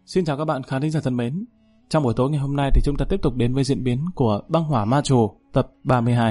Xin chào các bạn khán thính giả thân mến. Trong buổi tối ngày hôm nay thì chúng ta tiếp tục đến với diễn biến của Băng Hỏa Ma Trù tập 32.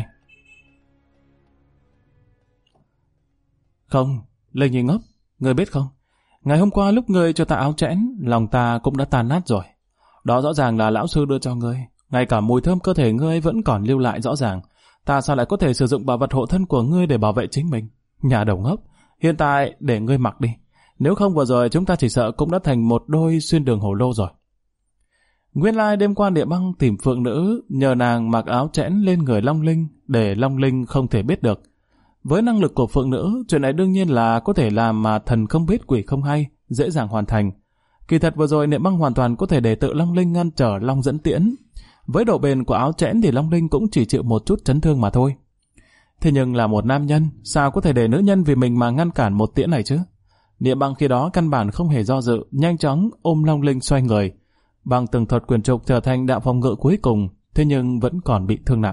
Không, Lê Nhi ngốc, ngươi biết không? Ngày hôm qua lúc ngươi cho ta áo chẽn, lòng ta cũng đã tan nát rồi. Đó rõ ràng là lão sư đưa cho ngươi. Ngay cả mùi thơm cơ thể ngươi vẫn còn lưu lại rõ ràng. Ta sao lại có thể sử dụng bảo vật hộ thân của ngươi để bảo vệ chính mình? Nhà đầu ngốc, hiện tại để ngươi mặc đi. Nếu không vừa rồi chúng ta chỉ sợ cũng đã thành một đôi xuyên đường hổ lô rồi. Nguyên lai đêm qua Địa Băng tìm phượng nữ, nhờ nàng mặc áo chẽn lên người Long Linh, để Long Linh không thể biết được. Với năng lực của phượng nữ, chuyện này đương nhiên là có thể làm mà thần không biết quỷ không hay, dễ dàng hoàn thành. Kỳ thật vừa rồi Địa Băng hoàn toàn có thể để tự Long Linh ngăn trở Long dẫn tiễn. Với độ bền của áo chẽn thì Long Linh cũng chỉ chịu một chút chấn thương mà thôi. Thế nhưng là một nam nhân, sao có thể để nữ nhân vì mình mà ngăn cản một tiễn này chứ? Địa Băng khi đó căn bản không hề do dự, nhanh chóng ôm Long Linh xoay người. Bằng từng thuật quyền trục trở thành đạo phòng ngự cuối cùng, thế nhưng vẫn còn bị thương nặng.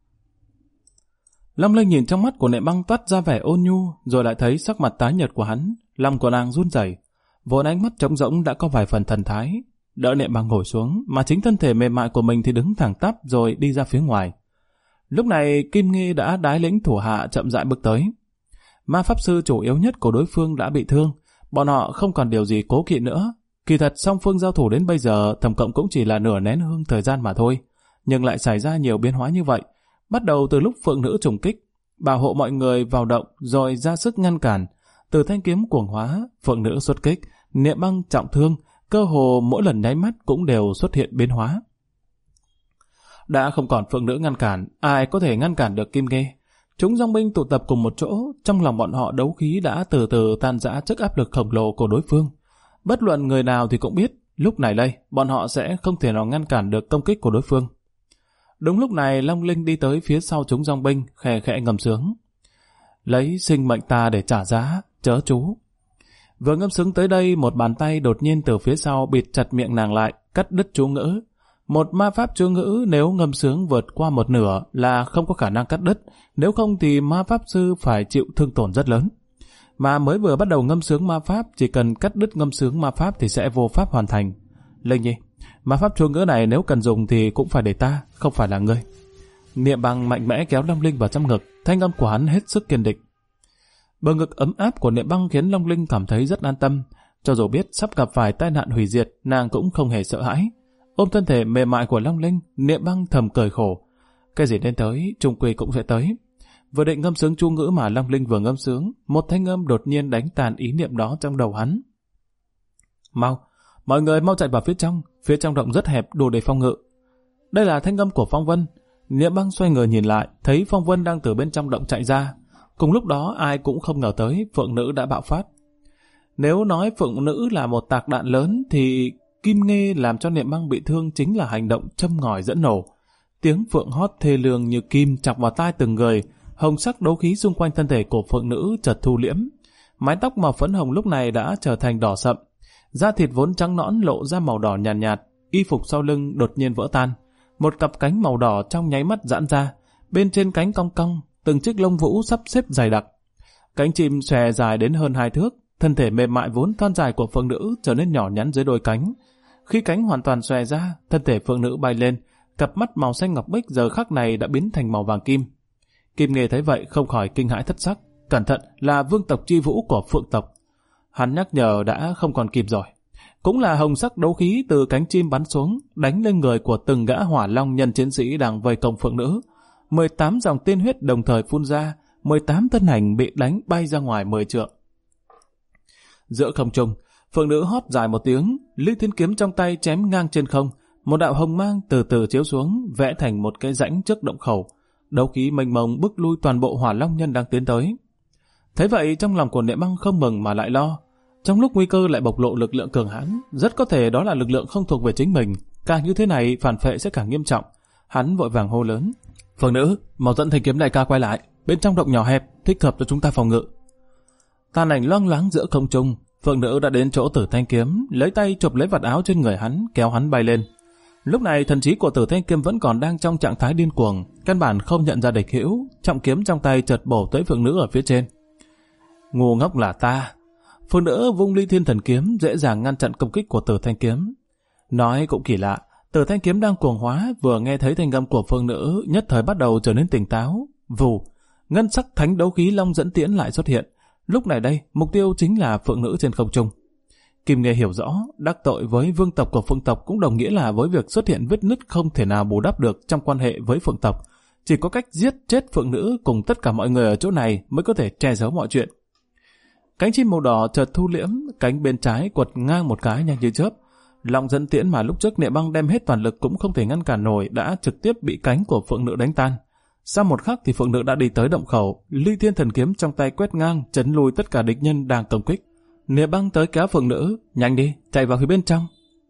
Long Linh nhìn trong mắt của Địa Băng toát ra vẻ ôn nhu, rồi lại thấy sắc mặt tái nhợt của hắn, lòng của nàng run rẩy, vốn ánh mắt trống rỗng đã có vài phần thần thái. Đỡ Địa Băng ngồi xuống, mà chính thân thể mềm mại của mình thì đứng thẳng tắp rồi đi ra phía ngoài. Lúc này Kim Nghi đã đái lĩnh thủ hạ chậm rãi bước tới. Ma pháp sư chủ yếu nhất của đối phương đã bị thương, bọn họ không còn điều gì cố kỵ nữa. Kỳ thật song phương giao thủ đến bây giờ tổng cộng cũng chỉ là nửa nén hương thời gian mà thôi, nhưng lại xảy ra nhiều biến hóa như vậy. Bắt đầu từ lúc phượng nữ trùng kích, bảo hộ mọi người vào động rồi ra sức ngăn cản. Từ thanh kiếm cuồng hóa, phượng nữ xuất kích, Địa Băng trọng thương, cơ hồ mỗi lần nháy mắt cũng đều xuất hiện biến hóa. Đã không còn phượng nữ ngăn cản, ai có thể ngăn cản được Kim Nghê? Chúng dòng binh tụ tập cùng một chỗ, trong lòng bọn họ đấu khí đã từ từ tan rã trước áp lực khổng lồ của đối phương. Bất luận người nào thì cũng biết, lúc này đây, bọn họ sẽ không thể nào ngăn cản được công kích của đối phương. Đúng lúc này, Long Linh đi tới phía sau chúng dòng binh, khẽ khẽ ngâm sướng. Lấy sinh mệnh ta để trả giá, chớ chú. Vừa ngâm sướng tới đây, một bàn tay đột nhiên từ phía sau bịt chặt miệng nàng lại, cắt đứt chú ngữ. Một ma pháp chú ngữ nếu ngâm sướng vượt qua một nửa là không có khả năng cắt đứt, nếu không thì ma pháp sư phải chịu thương tổn rất lớn. Mà mới vừa bắt đầu ngâm sướng ma pháp, chỉ cần cắt đứt ngâm sướng ma pháp thì sẽ vô pháp hoàn thành. Linh Nhi, ma pháp chú ngữ này nếu cần dùng thì cũng phải để ta, không phải là ngươi. Địa Băng mạnh mẽ kéo Long Linh vào trong ngực, thanh âm của hắn hết sức kiên định. Bờ ngực ấm áp của Địa Băng khiến Long Linh cảm thấy rất an tâm, cho dù biết sắp gặp phải tai nạn hủy diệt, nàng cũng không hề sợ hãi. Ôm thân thể mềm mại của Long Linh, Địa Băng thầm cười khổ. Cái gì đến tới, chung quy cũng sẽ tới. Vừa định ngâm sướng chú ngữ mà Long Linh vừa ngâm sướng, một thanh âm đột nhiên đánh tàn ý niệm đó trong đầu hắn. Mau, mọi người mau chạy vào phía trong động rất hẹp đủ để phòng ngự. Đây là thanh âm của Phong Vân. Địa Băng xoay người nhìn lại, thấy Phong Vân đang từ bên trong động chạy ra. Cùng lúc đó ai cũng không ngờ tới phượng nữ đã bạo phát. Nếu nói phượng nữ là một tạc đạn lớn thì Kim Nghê làm cho Địa Băng bị thương chính là hành động châm ngòi dẫn nổ. Tiếng phượng hót thê lương như kim chọc vào tai từng người, hồng sắc đấu khí xung quanh thân thể của phượng nữ chợt thu liễm. Mái tóc màu phấn hồng lúc này đã trở thành đỏ sậm, da thịt vốn trắng nõn lộ ra màu đỏ nhàn nhạt, y phục sau lưng đột nhiên vỡ tan. Một cặp cánh màu đỏ trong nháy mắt giãn ra, bên trên cánh cong cong, từng chiếc lông vũ sắp xếp dày đặc. Cánh chim xòe dài đến hơn 2 thước, thân thể mềm mại vốn thon dài của phượng nữ trở nên nhỏ nhắn dưới đôi cánh. Khi cánh hoàn toàn xòe ra, thân thể phượng nữ bay lên, cặp mắt màu xanh ngọc bích giờ khắc này đã biến thành màu vàng kim. Kim Nghê thấy vậy không khỏi kinh hãi thất sắc, cẩn thận là vương tộc chi vũ của phượng tộc. Hắn nhắc nhở đã không còn kịp rồi. Cũng là hồng sắc đấu khí từ cánh chim bắn xuống, đánh lên người của từng gã hỏa long nhân chiến sĩ đang vây công phượng nữ. 18 dòng tiên huyết đồng thời phun ra, 18 thân ảnh bị đánh bay ra ngoài 10 trượng. Giữa không trung, phượng nữ hót dài một tiếng, Ly Thiên kiếm trong tay chém ngang trên không, một đạo hồng mang từ từ chiếu xuống, vẽ thành một cái rãnh trước động khẩu. Đấu khí mênh mông bức lui toàn bộ hỏa long nhân đang tiến tới. Thế vậy trong lòng của Địa Băng không mừng mà lại lo. Trong lúc nguy cơ lại bộc lộ lực lượng cường hãn, rất có thể đó là lực lượng không thuộc về chính mình. Càng như thế này phản phệ sẽ càng nghiêm trọng. Hắn vội vàng hô lớn: Phượng nữ, mau dẫn thanh kiếm đại ca quay lại, bên trong động nhỏ hẹp, thích hợp cho chúng ta phòng ngự. Tàn ảnh loang loáng giữa không trung, phượng nữ đã đến chỗ Tử Thanh kiếm, lấy tay chụp lấy vạt áo trên người hắn, kéo hắn bay lên. Lúc này thần trí của Tử Thanh kiếm vẫn còn đang trong trạng thái điên cuồng, căn bản không nhận ra địch hữu, trọng kiếm trong tay chợt bổ tới phượng nữ ở phía trên. Ngu ngốc là ta. Phượng nữ vung Ly Thiên Thần Kiếm dễ dàng ngăn chặn công kích của Tử Thanh Kiếm. Nói cũng kỳ lạ, Tử Thanh Kiếm đang cuồng hóa, vừa nghe thấy thanh âm của Phượng nữ nhất thời bắt đầu trở nên tỉnh táo. Vù, ngân sắc thánh đấu khí Long Dẫn Tiễn lại xuất hiện. Lúc này đây, mục tiêu chính là Phượng nữ trên không trung. Kim Nghê hiểu rõ, đắc tội với vương tộc của Phượng tộc cũng đồng nghĩa là với việc xuất hiện vết nứt không thể nào bù đắp được trong quan hệ với Phượng tộc. Chỉ có cách giết chết Phượng nữ cùng tất cả mọi người ở chỗ này mới có thể che giấu mọi chuyện. Cánh chim màu đỏ chợt thu liễm, cánh bên trái quật ngang một cái nhanh như chớp. Long Dẫn Tiễn mà lúc trước Niệm Băng đem hết toàn lực cũng không thể ngăn cản nổi đã trực tiếp bị cánh của Phượng nữ đánh tan. Sau một khắc thì Phượng nữ đã đi tới động khẩu, Ly Thiên Thần Kiếm trong tay quét ngang, chấn lùi tất cả địch nhân đang công kích. Niệm Băng tới kéo Phượng nữ, nhanh đi, chạy vào phía bên trong.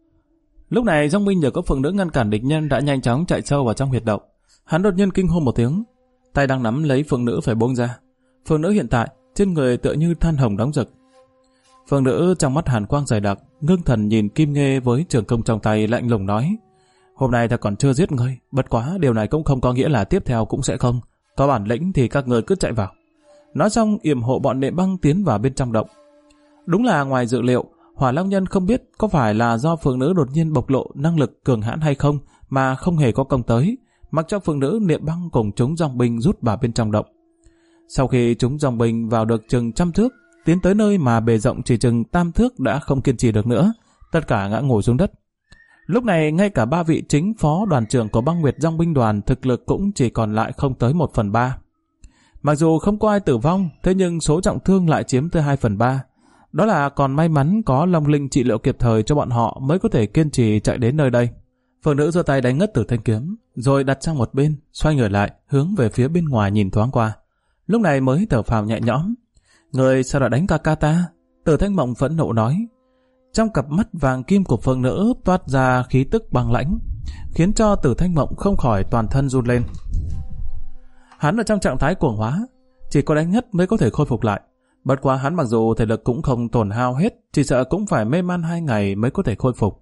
Lúc này Dòng Minh nhờ có Phượng nữ ngăn cản địch nhân đã nhanh chóng chạy sâu vào trong huyệt động. Hắn đột nhiên kinh hô một tiếng, tay đang nắm lấy Phượng nữ phải buông ra. Phượng nữ hiện tại trên người tựa như than hồng nóng rực. Phượng nữ trong mắt hàn quang dày đặc, ngưng thần nhìn Kim Nghê với trường công trong tay lạnh lùng nói: hôm nay ta còn chưa giết ngươi, bất quá điều này cũng không có nghĩa là tiếp theo cũng sẽ không. Có bản lĩnh thì các ngươi cứ chạy vào. Nói xong yểm hộ bọn Niệm Băng tiến vào bên trong động. Đúng là ngoài dự liệu, Hỏa Long Nhân không biết có phải là do Phượng nữ đột nhiên bộc lộ năng lực cường hãn hay không mà không hề có công tới, mặc cho Phượng nữ Niệm Băng cùng chúng dòng binh rút vào bên trong động. Sau khi chúng dòng binh vào được chừng 100 thước, tiến tới nơi mà bề rộng chỉ chừng 3 thước đã không kiên trì được nữa, tất cả ngã ngồi xuống đất. Lúc này ngay cả 3 vị chính phó đoàn trưởng của Băng Nguyệt Dòng binh đoàn thực lực cũng chỉ còn lại không tới 1/3. Mặc dù không có ai tử vong, thế nhưng số trọng thương lại chiếm tới 2/3. Đó là còn may mắn có Long Linh trị liệu kịp thời cho bọn họ mới có thể kiên trì chạy đến nơi đây. Phượng nữ giơ tay đánh ngất Tử Thanh Kiếm, rồi đặt sang một bên, xoay người lại, hướng về phía bên ngoài nhìn thoáng qua. Lúc này mới thở phào nhẹ nhõm. Người sao đã đánh ca ta? Tử Thanh Mộng phẫn nộ nói. Trong cặp mắt vàng kim của Phượng nữ toát ra khí tức băng lãnh, khiến cho Tử Thanh Mộng không khỏi toàn thân run lên. Hắn ở trong trạng thái cuồng hóa, chỉ có đánh ngất mới có thể khôi phục lại. Bất quá hắn mặc dù thể lực cũng không tổn hao hết, chỉ sợ cũng phải mê man 2 ngày mới có thể khôi phục.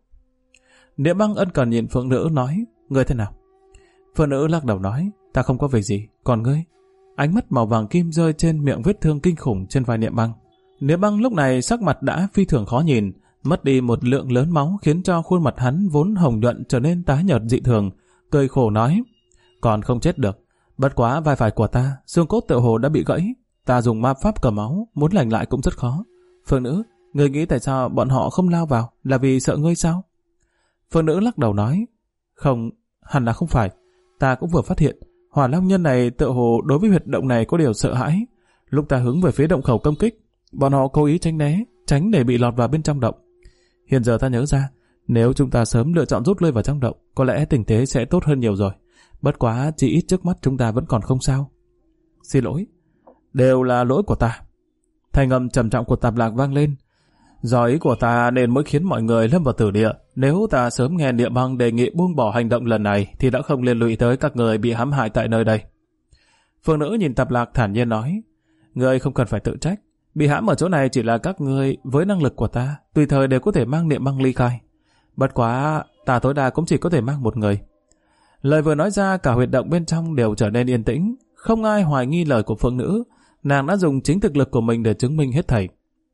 Niệm Băng ân cần nhìn Phượng nữ nói: ngươi thế nào? Phượng nữ lắc đầu nói: ta không có việc gì, còn ngươi? Ánh mắt màu vàng kim rơi trên miệng vết thương kinh khủng trên vai Niệm Băng. Niệm Băng lúc này sắc mặt đã phi thường khó nhìn, mất đi một lượng lớn máu khiến cho khuôn mặt hắn vốn hồng nhuận trở nên tái nhợt dị thường, cười khổ nói: còn không chết được, bất quá vai phải của ta xương cốt tựa hồ đã bị gãy, ta dùng ma pháp cầm máu muốn lành lại cũng rất khó. Phượng nữ, ngươi nghĩ tại sao bọn họ không lao vào, là vì sợ ngươi sao? Phượng nữ lắc đầu nói: không, hẳn là không phải, ta cũng vừa phát hiện Hỏa Long Nhân này tựa hồ đối với huyệt động này có điều sợ hãi. Lúc ta hướng về phía động khẩu công kích, bọn họ cố ý tránh né, tránh để bị lọt vào bên trong động. Hiện giờ ta nhớ ra, nếu chúng ta sớm lựa chọn rút lui vào trong động, có lẽ tình thế sẽ tốt hơn nhiều rồi. Bất quá chỉ ít trước mắt chúng ta vẫn còn không sao. Xin lỗi, đều là lỗi của ta. Thanh âm trầm trọng của Tạp Lạc vang lên. Do ý của ta nên mới khiến mọi người lâm vào tử địa. Nếu ta sớm nghe Niệm Băng đề nghị buông bỏ hành động lần này thì đã không liên lụy tới các người bị hãm hại tại nơi đây. Phượng nữ nhìn Tạp Lạc thản nhiên nói: ngươi không cần phải tự trách. Bị hãm ở chỗ này chỉ là các ngươi với năng lực của ta, tùy thời đều có thể mang Niệm Băng ly khai. Bất quá ta tối đa cũng chỉ có thể mang một người. Lời vừa nói ra, cả huyệt động bên trong đều trở nên yên tĩnh, không ai hoài nghi lời của Phượng nữ. Nàng đã dùng chính thực lực của mình để chứng minh hết thảy.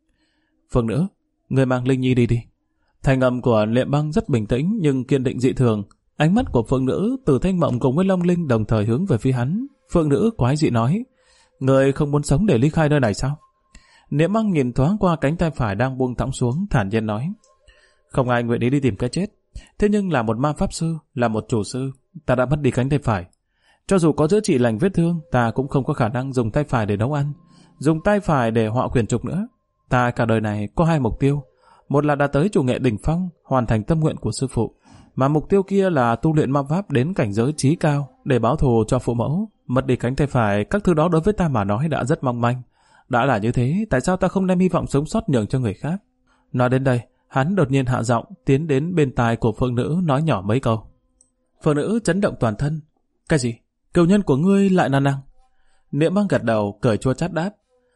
Phượng nữ, người mang Linh Nhi đi đi. Thanh âm của Niệm Băng rất bình tĩnh nhưng kiên định dị thường. Ánh mắt của Phượng nữ, Tử Thanh Mộng cùng với Long Linh đồng thời hướng về phía hắn. Phượng nữ quái dị nói: người không muốn sống để ly khai nơi này sao? Niệm Băng nhìn thoáng qua cánh tay phải đang buông thõng xuống, thản nhiên nói: không ai nguyện ý đi tìm cái chết. Thế nhưng là một ma pháp sư, là một chủ sư, ta đã mất đi cánh tay phải. Cho dù có chữa trị lành vết thương, ta cũng không có khả năng dùng tay phải để nấu ăn, dùng tay phải để họa quyển trục nữa. Ta cả đời này có 2 mục tiêu. Một là đạt tới chủ nghệ đỉnh phong, hoàn thành tâm nguyện của sư phụ, mà mục tiêu kia là tu luyện ma pháp đến cảnh giới chí cao để báo thù cho phụ mẫu. Mất đi cánh tay phải, các thứ đó đối với ta mà nói đã rất mong manh. Đã là như thế, tại sao ta không đem hy vọng sống sót nhường cho người khác? Nói đến đây, hắn đột nhiên hạ giọng tiến đến bên tai của Phượng nữ nói nhỏ mấy câu. Phượng nữ chấn động toàn thân. Cái gì? Cựu nhân của ngươi lại là nàng? Niệm Băng gật đầu, cười chua chát đáp: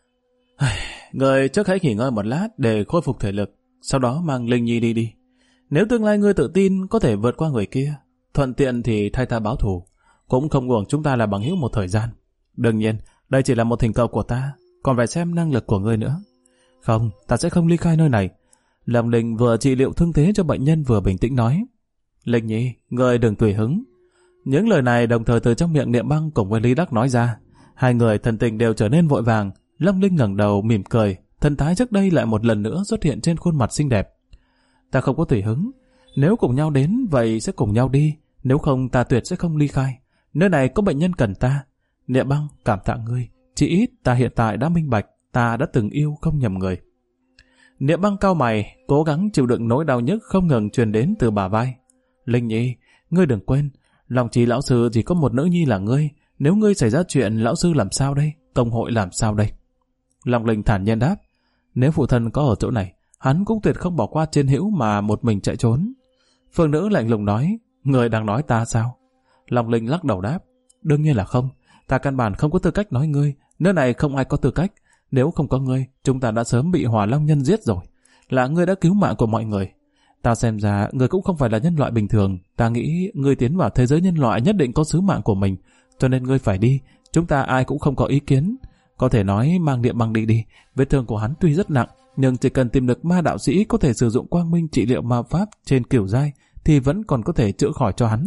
người trước hãy nghỉ ngơi một lát để khôi phục thể lực, sau đó mang Linh Nhi đi đi. Nếu tương lai ngươi tự tin có thể vượt qua người kia, thuận tiện thì thay ta báo thù, cũng không uổng chúng ta là bằng hữu một thời gian. Đương nhiên, đây chỉ là một thỉnh cầu của ta, còn phải xem năng lực của ngươi nữa. Không, ta sẽ không ly khai nơi này. Long Linh vừa trị liệu thương thế cho bệnh nhân vừa bình tĩnh nói. Linh Nhi, ngươi đừng tùy hứng. Những lời này đồng thời từ trong miệng Niệm Băng cùng với Lý Đắc nói ra. Hai người thần tình đều trở nên vội vàng. Long Linh ngẩng đầu mỉm cười, thần thái trước đây lại một lần nữa xuất hiện trên khuôn mặt xinh đẹp. Ta không có tùy hứng. Nếu cùng nhau đến, vậy sẽ cùng nhau đi. Nếu không, ta tuyệt sẽ không ly khai. Nơi này có bệnh nhân cần ta. Niệm Băng, cảm tạ ngươi. Chỉ ít ta hiện tại đã minh bạch, ta đã từng yêu không nhầm người. Niệm Băng cau mày, cố gắng chịu đựng nỗi đau nhức không ngừng truyền đến từ bả vai. Linh Nhi, ngươi đừng quên, lòng trí lão sư chỉ có một nữ nhi là ngươi. Nếu ngươi xảy ra chuyện, lão sư làm sao đây? Công hội làm sao đây? Long Linh thản nhiên đáp, nếu phụ thân có ở chỗ này, hắn cũng tuyệt không bỏ qua Trên Hữu mà một mình chạy trốn. Phương nữ lạnh lùng nói, người đang nói ta sao? Long Linh lắc đầu đáp, đương nhiên là không. Ta căn bản không có tư cách nói ngươi. Nơi này không ai có tư cách. Nếu không có ngươi, chúng ta đã sớm bị Hỏa Long Nhân giết rồi. Là ngươi đã cứu mạng của mọi người. Ta xem ra ngươi cũng không phải là nhân loại bình thường. Ta nghĩ ngươi tiến vào thế giới nhân loại nhất định có sứ mạng của mình. Cho nên ngươi phải đi. Chúng ta ai cũng không có ý kiến. Có thể nói mang Niệm Băng đi đi. Vết thương của hắn tuy rất nặng, nhưng chỉ cần tìm được ma đạo sĩ có thể sử dụng quang minh trị liệu ma pháp trên cửu giai thì vẫn còn có thể chữa khỏi cho hắn.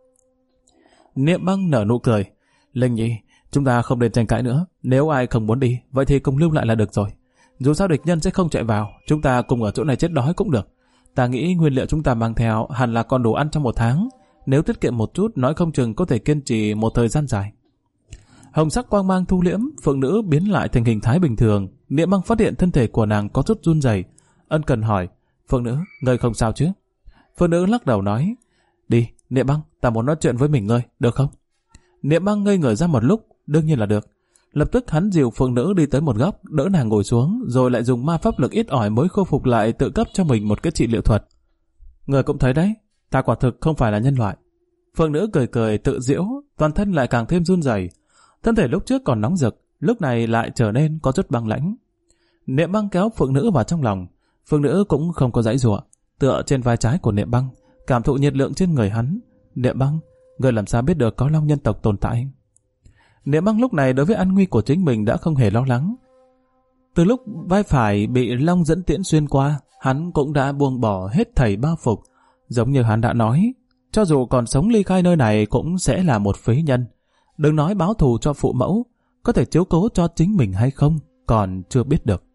Niệm Băng nở nụ cười. Linh Nhi, chúng ta không nên tranh cãi nữa. Nếu ai không muốn đi, vậy thì cùng lưu lại là được rồi. Dù sao địch nhân sẽ không chạy vào, chúng ta cùng ở chỗ này chết đói cũng được. Ta nghĩ nguyên liệu chúng ta mang theo hẳn là còn đủ ăn trong 1 tháng. Nếu tiết kiệm một chút, nói không chừng có thể kiên trì một thời gian dài. Hồng sắc quang mang thu liễm, phượng nữ biến lại thành hình thái bình thường. Niệm Băng phát hiện thân thể của nàng có chút run rẩy, ân cần hỏi, Phượng nữ, ngươi không sao chứ? Phượng nữ lắc đầu nói, đi, Niệm Băng, ta muốn nói chuyện với mình ngươi, được không? Niệm Băng ngây người ra một lúc, đương nhiên là được. Lập tức hắn dìu Phượng nữ đi tới một góc, đỡ nàng ngồi xuống, rồi lại dùng ma pháp lực ít ỏi mới khôi phục lại, tự cấp cho mình một cái trị liệu thuật. Người cũng thấy đấy, ta quả thực không phải là nhân loại. Phượng nữ cười cười tự giễu, toàn thân lại càng thêm run rẩy. Thân thể lúc trước còn nóng rực, lúc này lại trở nên có chút băng lãnh. Niệm Băng kéo Phượng nữ vào trong lòng. Phượng nữ cũng không có giãy giụa, tựa trên vai trái của Niệm Băng, cảm thụ nhiệt lượng trên người hắn. Niệm Băng, ngươi làm sao biết được có Long nhân tộc tồn tại? Niệm Băng lúc này đối với an nguy của chính mình đã không hề lo lắng. Từ lúc vai phải bị Long dẫn tiễn xuyên qua, hắn cũng đã buông bỏ hết thảy bao phục. Giống như hắn đã nói, cho dù còn sống ly khai nơi này cũng sẽ là một phế nhân. Đừng nói báo thù cho phụ mẫu, có thể chiếu cố cho chính mình hay không, còn chưa biết được.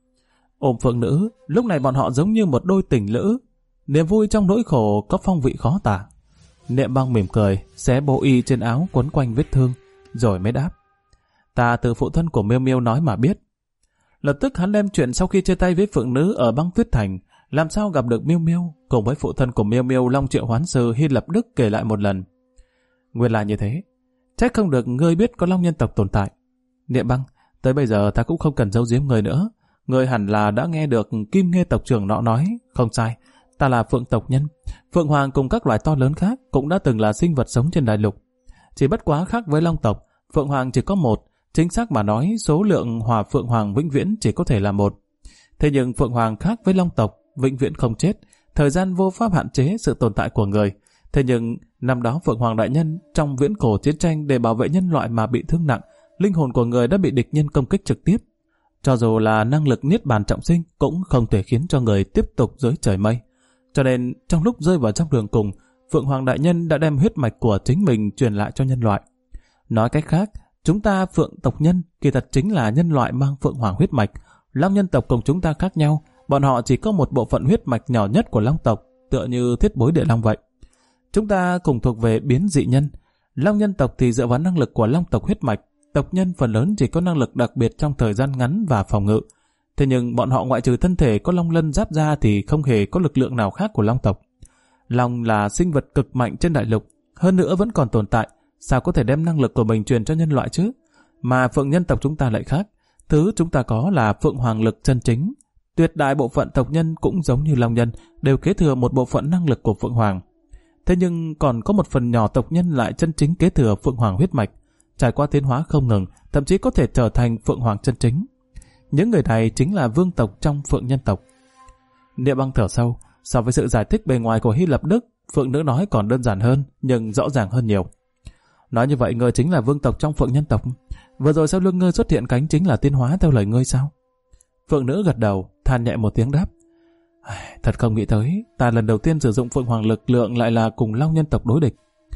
Ôm Phượng nữ, lúc này bọn họ giống như một đôi tình lữ. Niềm vui trong nỗi khổ có phong vị khó tả. Niệm Băng mỉm cười, xé bộ y trên áo quấn quanh vết thương, rồi mới đáp. Ta từ phụ thân của Miêu Miêu nói mà biết. Lập tức hắn đem chuyện sau khi chia tay với Phượng nữ ở Băng Tuyết Thành, làm sao gặp được Miêu Miêu, cùng với phụ thân của Miêu Miêu Long Triệu Hoán Sư Hy Lập Đức kể lại một lần. Nguyên là như thế, trách không được ngươi biết có Long nhân tộc tồn tại. Niệm Băng, tới bây giờ ta cũng không cần giấu giếm ngươi nữa. Ngươi hẳn là đã nghe được Kim Nghê tộc trưởng nọ nói, không sai. Ta là Phượng tộc nhân. Phượng Hoàng cùng các loài to lớn khác cũng đã từng là sinh vật sống trên đại lục. Chỉ bất quá khác với Long tộc, Phượng Hoàng chỉ có một. Chính xác mà nói, số lượng Hỏa Phượng Hoàng vĩnh viễn chỉ có thể là một. Thế nhưng Phượng Hoàng khác với Long tộc, vĩnh viễn không chết. Thời gian vô pháp hạn chế sự tồn tại của người. Thế nhưng năm đó Phượng Hoàng đại nhân trong viễn cổ chiến tranh để bảo vệ nhân loại mà bị thương nặng, linh hồn của người đã bị địch nhân công kích trực tiếp. Cho dù là năng lực niết bàn trọng sinh cũng không thể khiến cho người tiếp tục dưới trời mây. Cho nên trong lúc rơi vào trong đường cùng, Phượng Hoàng đại nhân đã đem huyết mạch của chính mình truyền lại cho nhân loại. Nói cách khác, chúng ta Phượng tộc nhân kỳ thật chính là nhân loại mang Phượng Hoàng huyết mạch. Long nhân tộc cùng chúng ta khác nhau, bọn họ chỉ có một bộ phận huyết mạch nhỏ nhất của Long tộc, tựa như thiết bối địa long vậy. Chúng ta cùng thuộc về biến dị nhân. Long nhân tộc thì dựa vào năng lực của Long tộc huyết mạch, tộc nhân phần lớn chỉ có năng lực đặc biệt trong thời gian ngắn và phòng ngự. Thế nhưng bọn họ ngoại trừ thân thể có long lân giáp ra thì không hề có lực lượng nào khác của Long tộc. Long là sinh vật cực mạnh trên đại lục, hơn nữa vẫn còn tồn tại, sao có thể đem năng lực của mình truyền cho nhân loại chứ? Mà Phượng nhân tộc chúng ta lại khác, thứ chúng ta có là Phượng Hoàng lực chân chính. Tuyệt đại bộ phận tộc nhân cũng giống như Long nhân, đều kế thừa một bộ phận năng lực của Phượng Hoàng. Thế nhưng còn có một phần nhỏ tộc nhân lại chân chính kế thừa Phượng Hoàng huyết mạch, trải qua tiến hóa không ngừng, thậm chí có thể trở thành Phượng Hoàng chân chính. Những người này chính là vương tộc trong Phượng nhân tộc. Niệm Băng thở sâu, so với sự giải thích bề ngoài của Hy Lập Đức, Phượng nữ nói còn đơn giản hơn, nhưng rõ ràng hơn nhiều. Nói như vậy ngươi chính là vương tộc trong Phượng nhân tộc. Vừa rồi sau lưng ngươi xuất hiện cánh chính là tiến hóa theo lời ngươi sao? Phượng nữ gật đầu, than nhẹ một tiếng đáp. Thật không nghĩ tới, ta lần đầu tiên sử dụng Phượng Hoàng lực lượng lại là cùng Long nhân tộc đối địch.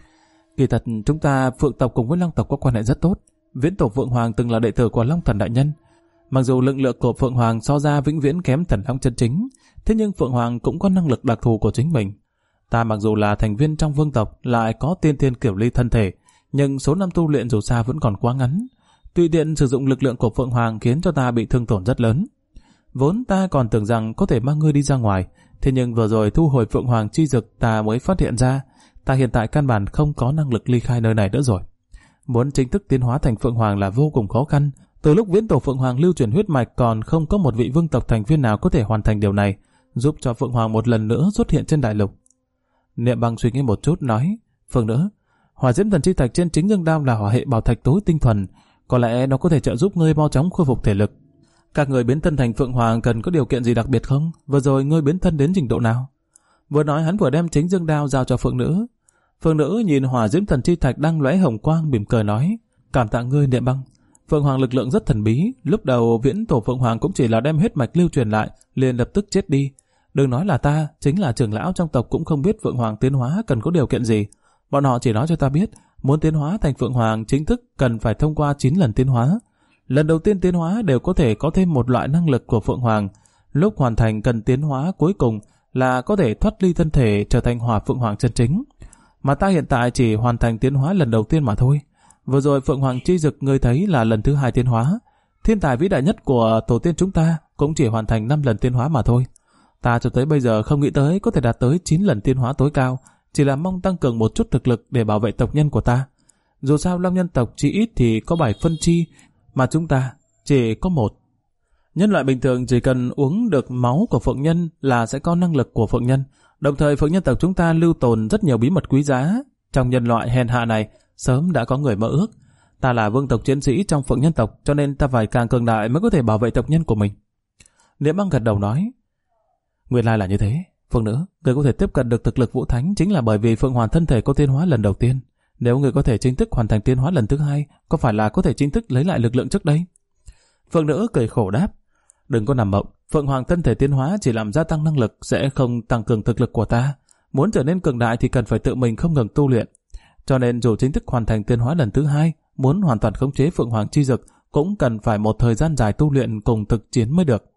Kỳ thật chúng ta Phượng tộc cùng với Long tộc có quan hệ rất tốt. Viễn tổ Phượng Hoàng từng là đệ tử của Long Thần đại nhân. Mặc dù lực lượng của Phượng Hoàng so ra vĩnh viễn kém Thần Long chân chính, thế nhưng Phượng Hoàng cũng có năng lực đặc thù của chính mình. Ta mặc dù là thành viên trong vương tộc, lại có tiên thiên kiểu ly thân thể, nhưng số năm tu luyện dù sao vẫn còn quá ngắn. Tùy tiện sử dụng lực lượng của Phượng Hoàng khiến cho ta bị thương tổn rất lớn. Vốn ta còn tưởng rằng có thể mang ngươi đi ra ngoài, thế nhưng vừa rồi thu hồi Phượng Hoàng chi dực ta mới phát hiện ra, ta hiện tại căn bản không có năng lực ly khai nơi này nữa rồi. Muốn chính thức tiến hóa thành Phượng Hoàng là vô cùng khó khăn. Từ lúc viễn tổ Phượng Hoàng lưu truyền huyết mạch còn không có một vị vương tộc thành viên nào có thể hoàn thành điều này, giúp cho Phượng Hoàng một lần nữa xuất hiện trên đại lục. Niệm Băng suy nghĩ một chút nói, Phượng nữ, hỏa diễm thần chi thạch trên chính dương đao là hỏa hệ bảo thạch tối tinh thuần, có lẽ nó có thể trợ giúp ngươi mau chóng khôi phục thể lực. Các người biến thân thành Phượng Hoàng cần có điều kiện gì đặc biệt không? Vừa rồi ngươi biến thân đến trình độ nào? Vừa nói hắn vừa đem chính dương đao giao cho Phượng nữ. Phượng nữ nhìn hỏa diễm thần chi thạch đang lóe hồng quang mỉm cười nói, cảm tạ ngươi Niệm Băng. Phượng Hoàng lực lượng rất thần bí, lúc đầu viễn tổ Phượng Hoàng cũng chỉ là đem huyết mạch lưu truyền lại, liền lập tức chết đi. Đừng nói là ta, chính là trưởng lão trong tộc cũng không biết Phượng Hoàng tiến hóa cần có điều kiện gì. Bọn họ chỉ nói cho ta biết, muốn tiến hóa thành Phượng Hoàng chính thức cần phải thông qua 9 lần tiến hóa. Lần đầu tiên tiến hóa đều có thể có thêm một loại năng lực của Phượng Hoàng. Lúc hoàn thành cần tiến hóa cuối cùng là có thể thoát ly thân thể trở thành hỏa Phượng Hoàng chân chính. Mà ta hiện tại chỉ hoàn thành tiến hóa lần đầu tiên mà thôi. Vừa rồi Phượng Hoàng chi dực ngươi thấy là lần thứ 2 tiến hóa. Thiên tài vĩ đại nhất của tổ tiên chúng ta cũng chỉ hoàn thành 5 lần tiến hóa mà thôi. Ta cho tới bây giờ không nghĩ tới có thể đạt tới 9 lần tiến hóa tối cao, chỉ là mong tăng cường một chút thực lực để bảo vệ tộc nhân của ta. Dù sao Long nhân tộc chỉ ít thì có 7 phân chi, mà chúng ta chỉ có 1. Nhân loại bình thường chỉ cần uống được máu của phượng nhân là sẽ có năng lực của phượng nhân. Đồng thời phượng nhân tộc chúng ta lưu tồn rất nhiều bí mật quý giá. Trong nhân loại hèn hạ này, sớm đã có người mơ ước. Ta là vương tộc chiến sĩ trong phượng nhân tộc, cho nên ta phải càng cường đại mới có thể bảo vệ tộc nhân của mình. Niệm Băng gật đầu nói, nguyên lai là như thế. Phượng nữ, người có thể tiếp cận được thực lực vũ thánh chính là bởi vì Phượng Hoàng thân thể có tiến hóa lần đầu tiên. Nếu người có thể chính thức hoàn thành tiến hóa lần thứ 2, có phải là có thể chính thức lấy lại lực lượng trước đây? Phượng nữ cười khổ đáp, đừng có nằm mộng. Phượng Hoàng thân thể tiến hóa chỉ làm gia tăng năng lực, sẽ không tăng cường thực lực của ta. Muốn trở nên cường đại thì cần phải tự mình không ngừng tu luyện. Cho nên dù chính thức hoàn thành tiến hóa lần thứ 2, muốn hoàn toàn khống chế Phượng Hoàng chi dực cũng cần phải một thời gian dài tu luyện cùng thực chiến mới được.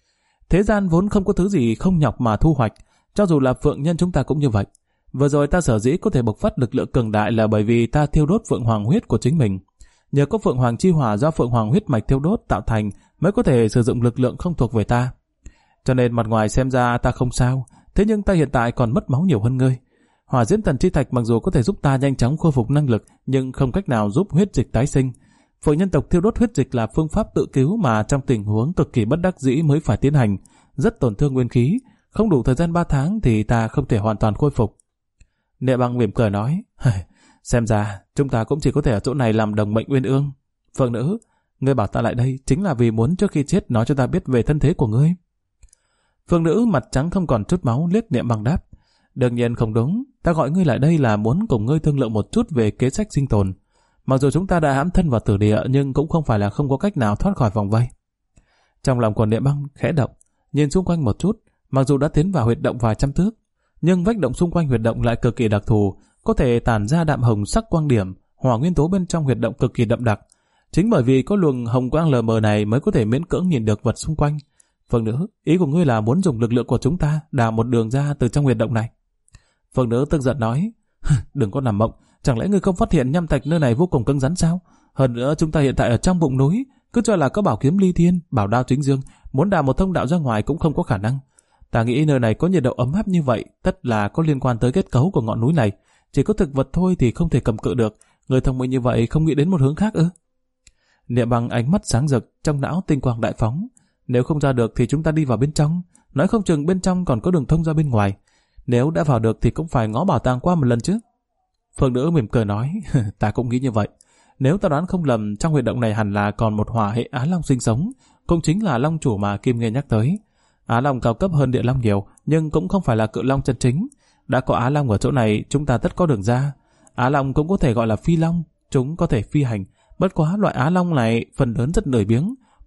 Thế gian vốn không có thứ gì không nhọc mà thu hoạch, cho dù là phượng nhân chúng ta cũng như vậy. Vừa rồi ta sở dĩ có thể bộc phát lực lượng cường đại là bởi vì ta thiêu đốt Phượng Hoàng huyết của chính mình. Nhờ có Phượng Hoàng chi hỏa do Phượng Hoàng huyết mạch thiêu đốt tạo thành mới có thể sử dụng lực lượng không thuộc về ta. Cho nên mặt ngoài xem ra ta không sao, thế nhưng ta hiện tại còn mất máu nhiều hơn ngươi. Hỏa diễm thần chi thạch mặc dù có thể giúp ta nhanh chóng khôi phục năng lực, nhưng không cách nào giúp huyết dịch tái sinh. Phượng nhân tộc thiêu đốt huyết dịch là phương pháp tự cứu mà trong tình huống cực kỳ bất đắc dĩ mới phải tiến hành, rất tổn thương nguyên khí, không đủ thời gian 3 tháng thì ta không thể hoàn toàn khôi phục. Niệm Băng mỉm cười nói, xem ra chúng ta cũng chỉ có thể ở chỗ này làm đồng mệnh uyên ương. Phượng nữ, ngươi bảo ta lại đây chính là vì muốn trước khi chết nói cho ta biết về thân thế của ngươi. Phượng nữ mặt trắng không còn chút máu liếc Niệm Băng đáp, đương nhiên không đúng, ta gọi ngươi lại đây là muốn cùng ngươi thương lượng một chút về kế sách sinh tồn. Mặc dù chúng ta đã hãm thân vào tử địa nhưng cũng không phải là không có cách nào thoát khỏi vòng vây. Trong lòng của Niệm Băng khẽ động, nhìn xung quanh một chút, mặc dù đã tiến vào huyệt động vài trăm thước, nhưng vách động xung quanh huyệt động lại cực kỳ đặc thù, có thể tản ra đạm hồng sắc quang điểm, hỏa nguyên tố bên trong huyệt động cực kỳ đậm đặc. Chính bởi vì có luồng hồng quang lờ mờ này mới có thể miễn cưỡng nhìn được vật xung quanh. Phượng nữ, ý của ngươi là muốn dùng lực lượng của chúng ta đào một đường ra từ trong huyệt động này? Phượng nữ tức giận nói, đừng có nằm mộng, chẳng lẽ ngươi không phát hiện nham thạch nơi này vô cùng cứng rắn sao? Hơn nữa chúng ta hiện tại ở trong bụng núi, cứ cho là có bảo kiếm ly thiên, bảo đao chính dương, muốn đào một thông đạo ra ngoài cũng không có khả năng. Ta nghĩ nơi này có nhiệt độ ấm áp như vậy, tất là có liên quan tới kết cấu của ngọn núi này. Chỉ có thực vật thôi thì không thể cầm cự được. Người thông minh như vậy không nghĩ đến một hướng khác ư? Niệm Băng ánh mắt sáng rực, trong não tinh quang đại phóng. Nếu không ra được thì chúng ta đi vào bên trong, nói không chừng bên trong còn có đường thông ra bên ngoài. Nếu đã vào được thì cũng phải ngó bảo tàng qua một lần chứ. Phượng nữ mỉm cười nói, ta cũng nghĩ như vậy. Nếu ta đoán không lầm, trong huyệt động này hẳn là còn một hỏa hệ Á Long sinh sống, cũng chính là Long chủ mà Kim Nghê nhắc tới. Á Long cao cấp hơn Địa Long nhiều, nhưng cũng không phải là cự Long chân chính. Đã có Á Long ở chỗ này, chúng ta tất có đường ra. Á Long cũng có thể gọi là Phi Long, chúng có thể phi hành. Bất quá loại Á Long này phần lớn rất lười biếng,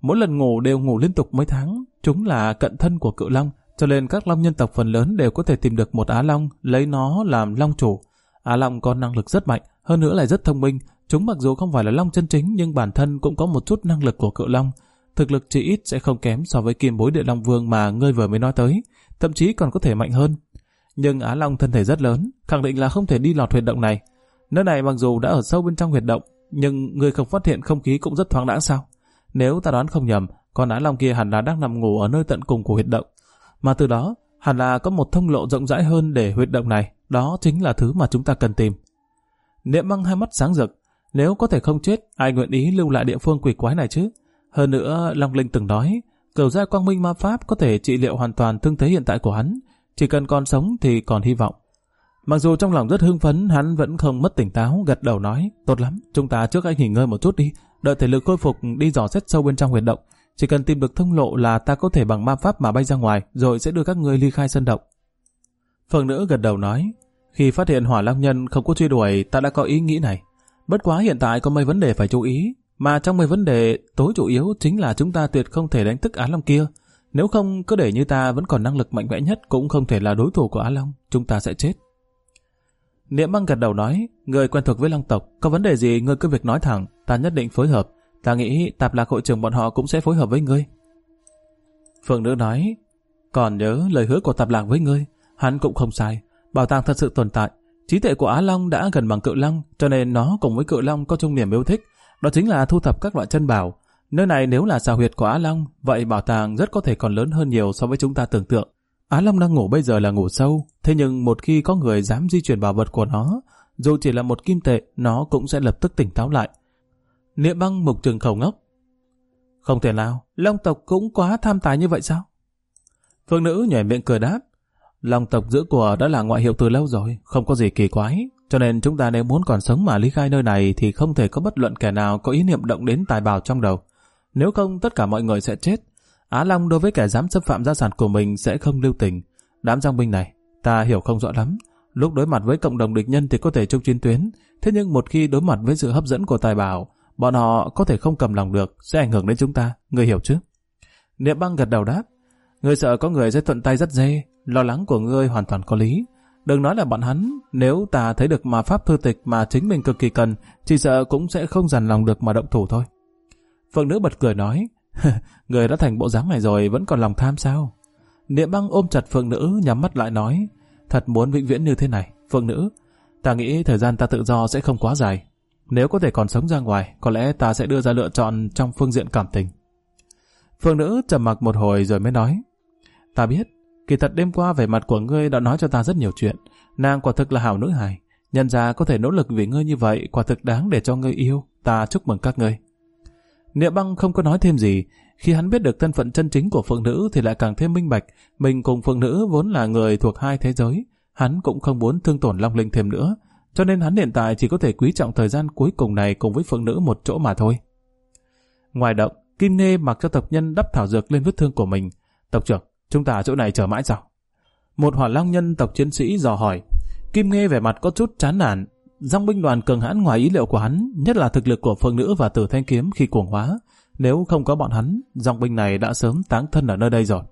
Mỗi lần ngủ đều ngủ liên tục mấy tháng. Chúng là cận thân của Cự Long, cho nên các long nhân tộc phần lớn đều có thể tìm được một Á Long, lấy nó làm long chủ. Á Long có năng lực rất mạnh, hơn nữa lại rất thông minh. Chúng mặc dù không phải là long chân chính nhưng bản thân cũng có một chút năng lực của Cự Long. Thực lực chỉ ít sẽ không kém so với Kim Bối Địa Long Vương mà ngươi vừa mới nói tới, thậm chí còn có thể mạnh hơn. Nhưng Á Long thân thể rất lớn, khẳng định là không thể đi lọt huyệt động này. Nơi này mặc dù đã ở sâu bên trong huyệt động, nhưng ngươi không phát hiện không khí cũng rất thoáng đãng sao? Nếu ta đoán không nhầm, con Á Long kia hẳn là đang nằm ngủ ở nơi tận cùng của huyệt động, mà từ đó hẳn là có một thông lộ rộng rãi hơn để huyệt động này. Đó chính là thứ mà chúng ta cần tìm. Niệm Băng hai mắt sáng rực. Nếu có thể không chết, ai nguyện ý lưu lại địa phương quỷ quái này chứ? Hơn nữa, Long Linh từng nói, Cửu Giai Quang Minh Ma Pháp có thể trị liệu hoàn toàn thương thế hiện tại của hắn. Chỉ cần còn sống thì còn hy vọng. Mặc dù trong lòng rất hưng phấn, hắn vẫn không mất tỉnh táo, gật đầu nói, tốt lắm, chúng ta trước anh nghỉ ngơi một chút đi, đợi thể lực khôi phục đi dò xét sâu bên trong huyệt động. Chỉ cần tìm được thông lộ là ta có thể bằng ma pháp mà bay ra ngoài, rồi sẽ đưa các ngươi ly khai sân động. Phượng nữ gật đầu nói, khi phát hiện Hỏa Long Nhân không có truy đuổi, ta đã có ý nghĩ này. Bất quá hiện tại có mấy vấn đề phải chú ý, mà trong mấy vấn đề tối chủ yếu chính là chúng ta tuyệt không thể đánh thức Á Long kia. Nếu không, cứ để như ta vẫn còn năng lực mạnh mẽ nhất cũng không thể là đối thủ của Á Long, chúng ta sẽ chết. Niệm Băng gật đầu nói, người quen thuộc với Long tộc, có vấn đề gì ngươi cứ việc nói thẳng, ta nhất định phối hợp. Ta nghĩ Tạp Lạc hội trưởng bọn họ cũng sẽ phối hợp với ngươi. Phượng nữ nói, còn nhớ lời hứa của Tạp Lạc với ngươi, hắn cũng không sai. Bảo tàng thật sự tồn tại. Trí tuệ của Á Long đã gần bằng Cự Long, cho nên nó cùng với Cự Long có chung niềm yêu thích, đó chính là thu thập các loại chân bảo. Nơi này nếu là xào huyệt của Á Long, vậy bảo tàng rất có thể còn lớn hơn nhiều so với chúng ta tưởng tượng. Á Long đang ngủ bây giờ là ngủ sâu, thế nhưng một khi có người dám di chuyển bảo vật của nó, dù chỉ là một kim tệ, nó cũng sẽ lập tức tỉnh táo lại. Niệm Băng mục trừng khẩu ngốc. Không thể nào, Long tộc cũng quá tham tài như vậy sao? Phương nữ nhảy miệng cười đáp, Long tộc giữ của đã là ngoại hiệu từ lâu rồi, không có gì kỳ quái, cho nên chúng ta nếu muốn còn sống mà ly khai nơi này thì không thể có bất luận kẻ nào có ý niệm động đến tài bảo trong đầu. Nếu không tất cả mọi người sẽ chết. Á Long đối với kẻ dám xâm phạm gia sản của mình sẽ không lưu tình. Đám giang binh này, ta hiểu không rõ lắm. Lúc đối mặt với cộng đồng địch nhân thì có thể chung chiến tuyến, thế nhưng một khi đối mặt với sự hấp dẫn của tài bảo, bọn họ có thể không cầm lòng được, sẽ ảnh hưởng đến chúng ta, ngươi hiểu chứ? Niệm Băng gật đầu đáp, ngươi sợ có người sẽ thuận tay dắt dê, lo lắng của ngươi hoàn toàn có lý. Đừng nói là bọn hắn, nếu ta thấy được ma pháp thư tịch mà chính mình cực kỳ cần, chỉ sợ cũng sẽ không dằn lòng được mà động thủ thôi. Phượng nữ bật cười nói, người đã thành bộ dáng này rồi vẫn còn lòng tham sao? Niệm Băng ôm chặt Phượng nữ, nhắm mắt lại nói, thật muốn vĩnh viễn như thế này, Phượng nữ, ta nghĩ thời gian ta tự do sẽ không quá dài. Nếu có thể còn sống ra ngoài, có lẽ ta sẽ đưa ra lựa chọn trong phương diện cảm tình. Phượng nữ trầm mặc một hồi rồi mới nói, ta biết, kỳ thật đêm qua vẻ mặt của ngươi đã nói cho ta rất nhiều chuyện. Nàng quả thực là hảo nữ hài, nhân ra có thể nỗ lực vì ngươi như vậy, quả thực đáng để cho ngươi yêu. Ta chúc mừng các ngươi. Niệm Băng không có nói thêm gì. Khi hắn biết được thân phận chân chính của Phượng nữ thì lại càng thêm minh bạch. Mình cùng Phượng nữ vốn là người thuộc hai thế giới, hắn cũng không muốn thương tổn Long Linh thêm nữa, cho nên hắn hiện tại chỉ có thể quý trọng thời gian cuối cùng này cùng với Phượng nữ một chỗ mà thôi. Ngoài động, Kim Nghê mặc cho tộc nhân đắp thảo dược lên vết thương của mình. Tộc trưởng, chúng ta ở chỗ này chờ mãi sao? Một Hỏa Long nhân tộc chiến sĩ dò hỏi. Kim Nghê vẻ mặt có chút chán nản. Dòng binh đoàn cường hãn ngoài ý liệu của hắn, nhất là thực lực của Phượng nữ và Tử Thanh kiếm khi cuồng hóa. Nếu không có bọn hắn, dòng binh này đã sớm táng thân ở nơi đây rồi.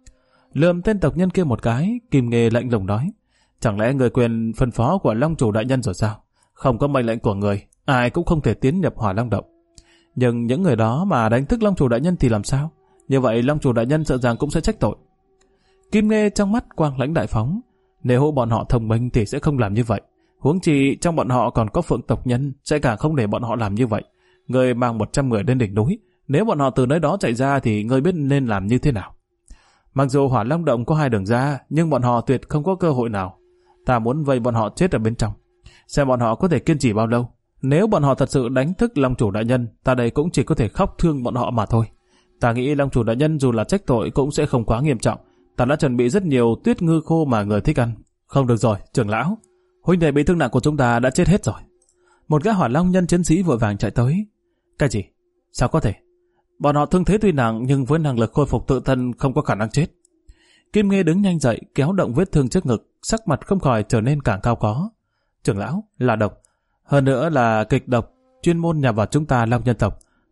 Lườm tên tộc nhân kia một cái, Kim Nghê lạnh lùng nói, chẳng lẽ người quyền phân phó của Long chủ đại nhân rồi sao? Không có mệnh lệnh của người, ai cũng không thể tiến nhập Hỏa Long động. Nhưng những người đó mà đánh thức Long chủ đại nhân thì làm sao? Như vậy Long chủ đại nhân sợ rằng cũng sẽ trách tội. Kim Nghê trong mắt quang lãnh đại phóng, nếu bọn họ thông minh thì sẽ không làm như vậy. Huống chi trong bọn họ còn có Phượng tộc nhân, sẽ càng không để bọn họ làm như vậy. Người mang 100 người lên đỉnh núi, nếu bọn họ từ nơi đó chạy ra thì ngươi biết nên làm như thế nào. Mặc dù Hỏa Long động có 2 đường ra, nhưng bọn họ tuyệt không có cơ hội nào. Ta muốn vây bọn họ chết ở bên trong, xem bọn họ có thể kiên trì bao lâu. Nếu bọn họ thật sự đánh thức Long chủ đại nhân, ta đây cũng chỉ có thể khóc thương bọn họ mà thôi. Ta nghĩ Long chủ đại nhân dù là trách tội cũng sẽ không quá nghiêm trọng. Ta đã chuẩn bị rất nhiều tuyết ngư khô mà người thích ăn. Không được rồi, trưởng lão, huynh đệ bị thương nặng của chúng ta đã chết hết rồi. Một gã Hỏa Long nhân chiến sĩ vội vàng chạy tới. Cái gì? Sao có thể? Bọn họ thương thế tuy nặng nhưng với năng lực khôi phục tự thân không có khả năng chết. Kim Nghê đứng nhanh dậy, kéo động vết thương trước ngực, sắc mặt không khỏi trở nên càng cao có. Trưởng lão, là độc, hơn nữa là kịch độc, chuyên môn nhằm vào chúng ta Long nhân tộc.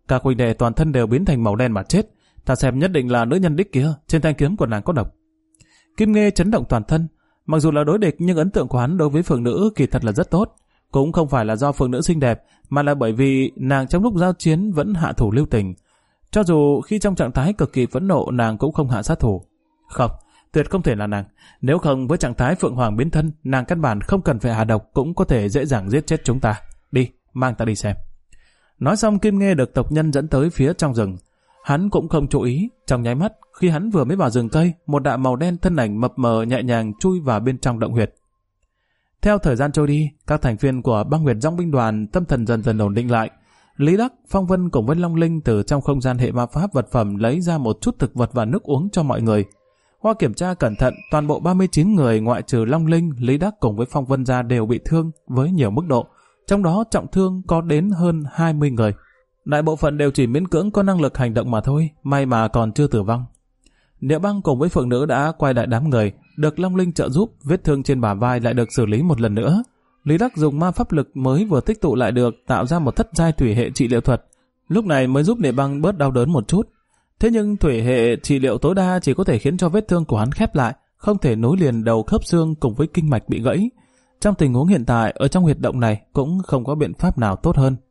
Các huynh đệ toàn thân đều biến thành màu đen mà chết. Ta xem nhất định là nữ nhân đích kia, trên thanh kiếm của nàng có độc. Kim Nghê chấn động toàn thân. Mặc dù là đối địch nhưng ấn tượng của hắn đối với phượng nữ kỳ thật là rất tốt. Cũng không phải là do phượng nữ xinh đẹp, mà là bởi vì nàng trong lúc giao chiến vẫn hạ thủ lưu tình. Cho dù khi trong trạng thái cực kỳ phẫn nộ, nàng cũng không hạ sát thủ. Không, tuyệt không thể là nàng. Nếu không, với trạng thái Phượng Hoàng biến thân, nàng căn bản không cần phải hạ độc cũng có thể dễ dàng giết chết chúng ta. Đi, mang ta đi xem. Nói xong, Kim Nghê được tộc nhân dẫn tới phía trong rừng. Hắn cũng không chú ý, trong nháy mắt, khi hắn vừa mới vào rừng cây, một đạo màu đen thân ảnh mập mờ nhẹ nhàng chui vào bên trong động huyệt. Theo thời gian trôi đi, các thành viên của băng huyệt dòng binh đoàn tâm thần dần dần ổn định lại. Lý Đắc, Phong Vân cùng với Long Linh từ trong không gian hệ ma pháp vật phẩm lấy ra một chút thực vật và nước uống cho mọi người. Qua kiểm tra cẩn thận, toàn bộ 39 người ngoại trừ Long Linh, Lý Đắc cùng với Phong Vân ra đều bị thương với nhiều mức độ, trong đó trọng thương có đến hơn 20 người. Đại bộ phận đều chỉ miễn cưỡng có năng lực hành động mà thôi, may mà còn chưa tử vong. Niệm Băng cùng với Phượng Nữ đã quay lại đám người, được Long Linh trợ giúp, vết thương trên bả vai lại được xử lý một lần nữa. Lý Đắc dùng ma pháp lực mới vừa tích tụ lại được, tạo ra một thất giai thủy hệ trị liệu thuật, lúc này mới giúp Niệm Băng bớt đau đớn một chút. Thế nhưng thủy hệ trị liệu tối đa chỉ có thể khiến cho vết thương của hắn khép lại, không thể nối liền đầu khớp xương cùng với kinh mạch bị gãy. Trong tình huống hiện tại, ở trong huyệt động này cũng không có biện pháp nào tốt hơn.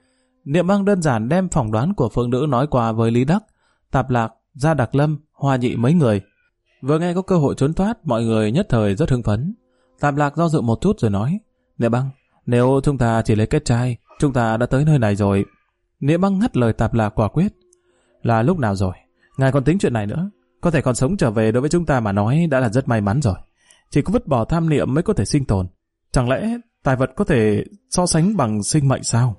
Niệm Băng đơn giản đem phỏng đoán của Phượng Nữ nói qua với Lý Đắc, Tạp Lạc, Gia Đặc Lâm, Hoa Nhị mấy người. Vừa nghe có cơ hội trốn thoát, mọi người nhất thời rất hưng phấn. Tạp Lạc do dự một chút rồi nói, Niệm Băng, nếu chúng ta chỉ lấy kết trai, chúng ta đã tới nơi này rồi. Niệm Băng ngắt lời Tạp Lạc quả quyết. Là lúc nào rồi? Ngài còn tính chuyện này nữa. Có thể còn sống trở về đối với chúng ta mà nói đã là rất may mắn rồi. Chỉ có vứt bỏ tham niệm mới có thể sinh tồn. Chẳng lẽ tài vật có thể so sánh bằng sinh mệnh sao?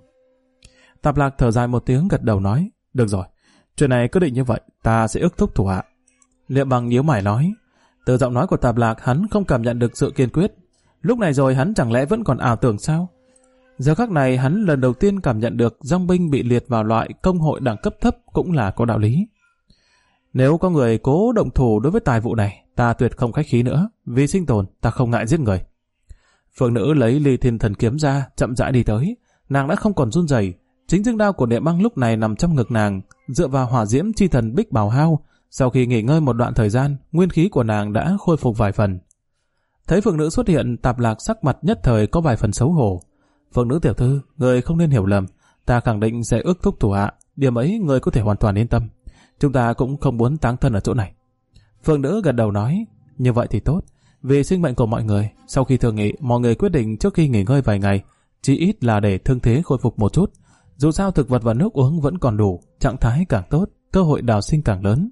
Tạp Lạc thở dài một tiếng gật đầu nói, được rồi, chuyện này cứ định như vậy, ta sẽ ước thúc thủ hạ. Niệm Băng nhíu mày nói, từ giọng nói của Tạp Lạc hắn không cảm nhận được sự kiên quyết. Lúc này rồi hắn chẳng lẽ vẫn còn ảo tưởng sao? Giờ khắc này hắn lần đầu tiên cảm nhận được dòng binh bị liệt vào loại công hội đẳng cấp thấp cũng là có đạo lý. Nếu có người cố động thủ đối với tài vụ này, ta tuyệt không khách khí nữa, vì sinh tồn ta không ngại giết người. Phượng Nữ lấy Ly Thiên Thần kiếm ra, chậm rãi đi tới, nàng đã không còn run rẩy. Chính dương đao của Niệm Băng lúc này nằm trong ngực nàng, dựa vào hỏa diễm chi thần Bích Bảo Hao. Sau khi nghỉ ngơi một đoạn thời gian, nguyên khí của nàng đã khôi phục vài phần. Thấy Phượng Nữ xuất hiện, Tạp Lạc sắc mặt nhất thời có vài phần xấu hổ. Phượng Nữ tiểu thư, người không nên hiểu lầm, ta khẳng định sẽ ước thúc thủ hạ, điểm ấy người có thể hoàn toàn yên tâm. Chúng ta cũng không muốn táng thân ở chỗ này. Phượng Nữ gật đầu nói, như vậy thì tốt, vì sinh mệnh của mọi người. Sau khi thương nghị, mọi người quyết định trước khi nghỉ ngơi vài ngày, chỉ ít là để thương thế khôi phục một chút. Dù sao thực vật và nước uống vẫn còn đủ, trạng thái càng tốt, cơ hội đào sinh càng lớn.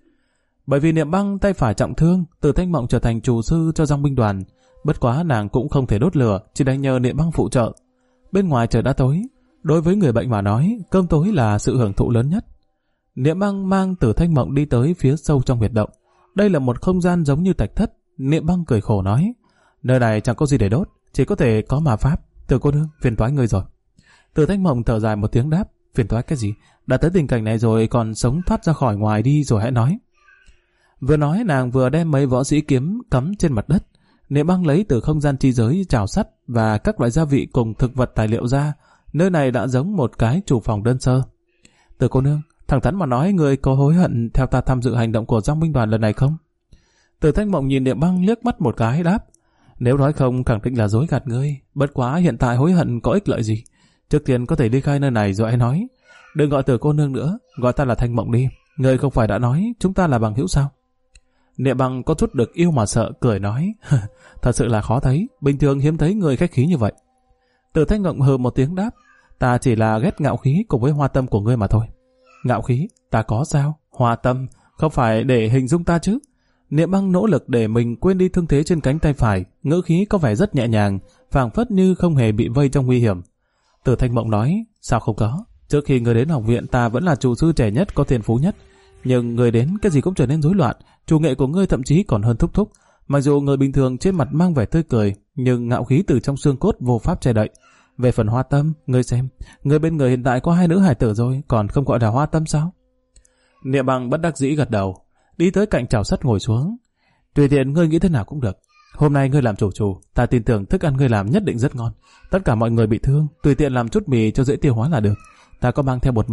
Bởi vì Niệm Băng tay phải trọng thương, Từ Thanh Mộng trở thành chủ sư cho dòng binh đoàn. Bất quá nàng cũng không thể đốt lửa, chỉ đành nhờ Niệm Băng phụ trợ. Bên ngoài trời đã tối, đối với người bệnh mà nói, cơm tối là sự hưởng thụ lớn nhất. Niệm Băng mang Từ Thanh Mộng đi tới phía sâu trong huyệt động. Đây là một không gian giống như thạch thất. Niệm Băng cười khổ nói, nơi này chẳng có gì để đốt, chỉ có thể có ma pháp. Từ cô nương, phiền toái ngươi rồi. Từ Thanh Mộng thở dài một tiếng đáp, phiền toái cái gì? Đã tới tình cảnh này rồi, còn sống thoát ra khỏi ngoài đi rồi hãy nói. Vừa nói nàng vừa đem mấy võ sĩ kiếm cắm trên mặt đất. Niệm Băng lấy từ không gian chi giới chảo sắt và các loại gia vị cùng thực vật tài liệu ra. Nơi này đã giống một cái chủ phòng đơn sơ. Từ cô nương, thẳng thắn mà nói, người có hối hận theo ta tham dự hành động của dòng binh đoàn lần này không? Từ Thanh Mộng nhìn Niệm Băng liếc mắt một cái đáp, nếu nói không khẳng định là dối gạt ngươi. Bất quá hiện tại hối hận có ích lợi gì? Trước tiên có thể đi khai nơi này rồi hãy nói. Đừng gọi Từ cô nương nữa, gọi ta là Thanh Mộng đi. Ngươi không phải đã nói chúng ta là bằng hữu sao? Niệm Băng có chút được yêu mà sợ, cười nói, thật sự là khó thấy, bình thường hiếm thấy người khách khí như vậy. Từ Thanh Mộng hừ một tiếng đáp, ta chỉ là ghét ngạo khí cùng với hoa tâm của ngươi mà thôi. Ngạo khí, ta có sao? Hoa tâm, không phải để hình dung ta chứ? Niệm Băng nỗ lực để mình quên đi thương thế trên cánh tay phải, ngữ khí có vẻ rất nhẹ nhàng, phảng phất như không hề bị vây trong nguy hiểm. Từ Thanh Mộng nói, sao không có? Trước khi người đến học viện ta vẫn là chủ sư trẻ nhất, có thiên phú nhất. Nhưng người đến cái gì cũng trở nên rối loạn, chủ nghệ của ngươi thậm chí còn hơn Thúc Thúc. Mặc dù người bình thường trên mặt mang vẻ tươi cười, nhưng ngạo khí từ trong xương cốt vô pháp che đậy. Về phần hoa tâm, ngươi xem, người bên người hiện tại có 2 nữ hài tử rồi, còn không gọi là hoa tâm sao? Niệm Băng bất đắc dĩ gật đầu, đi tới cạnh chảo sắt ngồi xuống. Tùy tiện ngươi nghĩ thế nào cũng được. Hôm nay ngươi làm chủ, ta tin tưởng thức ăn ngươi làm nhất định rất ngon. Tất cả mọi người bị thương, tùy tiện làm chút mì cho dễ tiêu hóa là được. Ta có mang theo bột mì,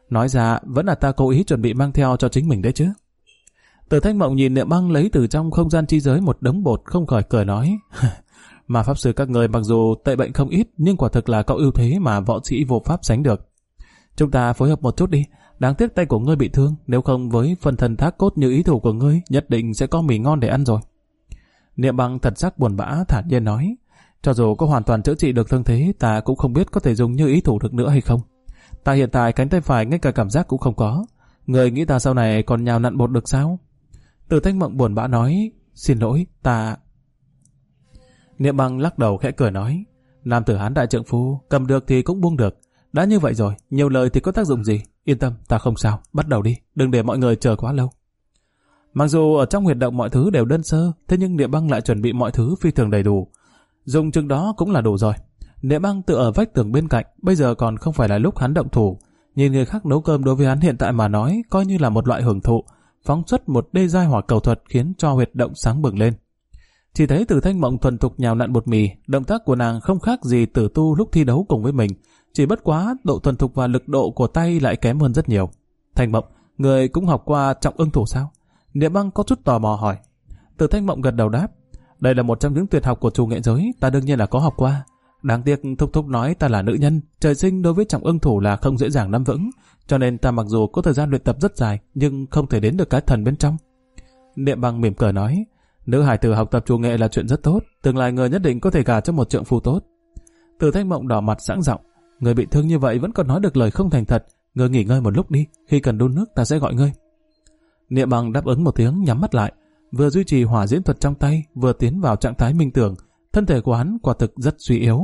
Nói ra vẫn là ta cố ý chuẩn bị mang theo cho chính mình đấy chứ. Từ Thanh Mộng nhìn Niệm Băng lấy từ trong không gian chi giới một đống bột không khỏi cười nói. Mà pháp sư các người mặc dù tệ bệnh không ít nhưng quả thực là có ưu thế mà võ sĩ vô pháp sánh được. Chúng ta phối hợp một chút đi. Đáng tiếc tay của ngươi bị thương, nếu không với phần thần thác cốt như ý thủ của ngươi nhất định sẽ có mì ngon để ăn rồi. Niệm Băng thật sắc buồn bã thản nhiên nói. Cho dù có hoàn toàn chữa trị được thương thế, ta cũng không biết có thể dùng như ý thủ được nữa hay không. Ta hiện tại cánh tay phải ngay cả cảm giác cũng không có. Người nghĩ ta sau này còn nhào nặn bột được sao? Từ Thanh Mộng buồn bã nói. Xin lỗi, ta... Niệm Băng lắc đầu khẽ cười nói. Nam tử Hán đại trượng phu, cầm được thì cũng buông được. Đã như vậy rồi, nhiều lời thì có tác dụng gì? Yên tâm, ta không sao, bắt đầu đi, đừng để mọi người chờ quá lâu. Mặc dù ở trong huyệt động mọi thứ đều đơn sơ, thế nhưng Niệm Băng lại chuẩn bị mọi thứ phi thường đầy đủ. Dùng chừng đó cũng là đủ rồi. Niệm Băng tựa ở vách tường bên cạnh, bây giờ còn không phải là lúc hắn động thủ. Nhìn người khác nấu cơm đối với hắn hiện tại mà nói, coi như là một loại hưởng thụ. Phóng xuất một đê giai hỏa cầu thuật khiến cho huyệt động sáng bừng lên. Chỉ thấy Từ Thanh Mộng thuần thục nhào nặn bột mì, động tác của nàng không khác gì Tử Tu lúc thi đấu cùng với mình. Chỉ bất quá độ thuần thục và lực độ của tay lại kém hơn rất nhiều. Thanh Mộng, người cũng học qua trọng ưng thủ sao? Niệm Băng có chút tò mò hỏi. Từ Thanh Mộng gật đầu đáp. Đây là một trong những tuyệt học của trù nghệ giới, ta đương nhiên là có học qua. Đáng tiếc Thúc Thúc nói ta là nữ nhân, trời sinh đối với trọng ưng thủ là không dễ dàng nắm vững, cho nên ta mặc dù có thời gian luyện tập rất dài, nhưng không thể đến được cái thần bên trong. Niệm Băng mỉm cười nói. Nữ hài tử học tập trù nghệ là chuyện rất tốt, tương lai người nhất định có thể gả cho một trượng phu tốt. Từ Thanh Mộng đỏ mặt sẵn giọng. Người bị thương như vậy vẫn còn nói được lời không thành thật, người nghỉ ngơi một lúc đi, khi cần đun nước ta sẽ gọi ngươi. Niệm Băng đáp ứng một tiếng, nhắm mắt lại, vừa duy trì hỏa diễm thuật trong tay, vừa tiến vào trạng thái minh tưởng. Thân thể của hắn quả thực rất suy yếu.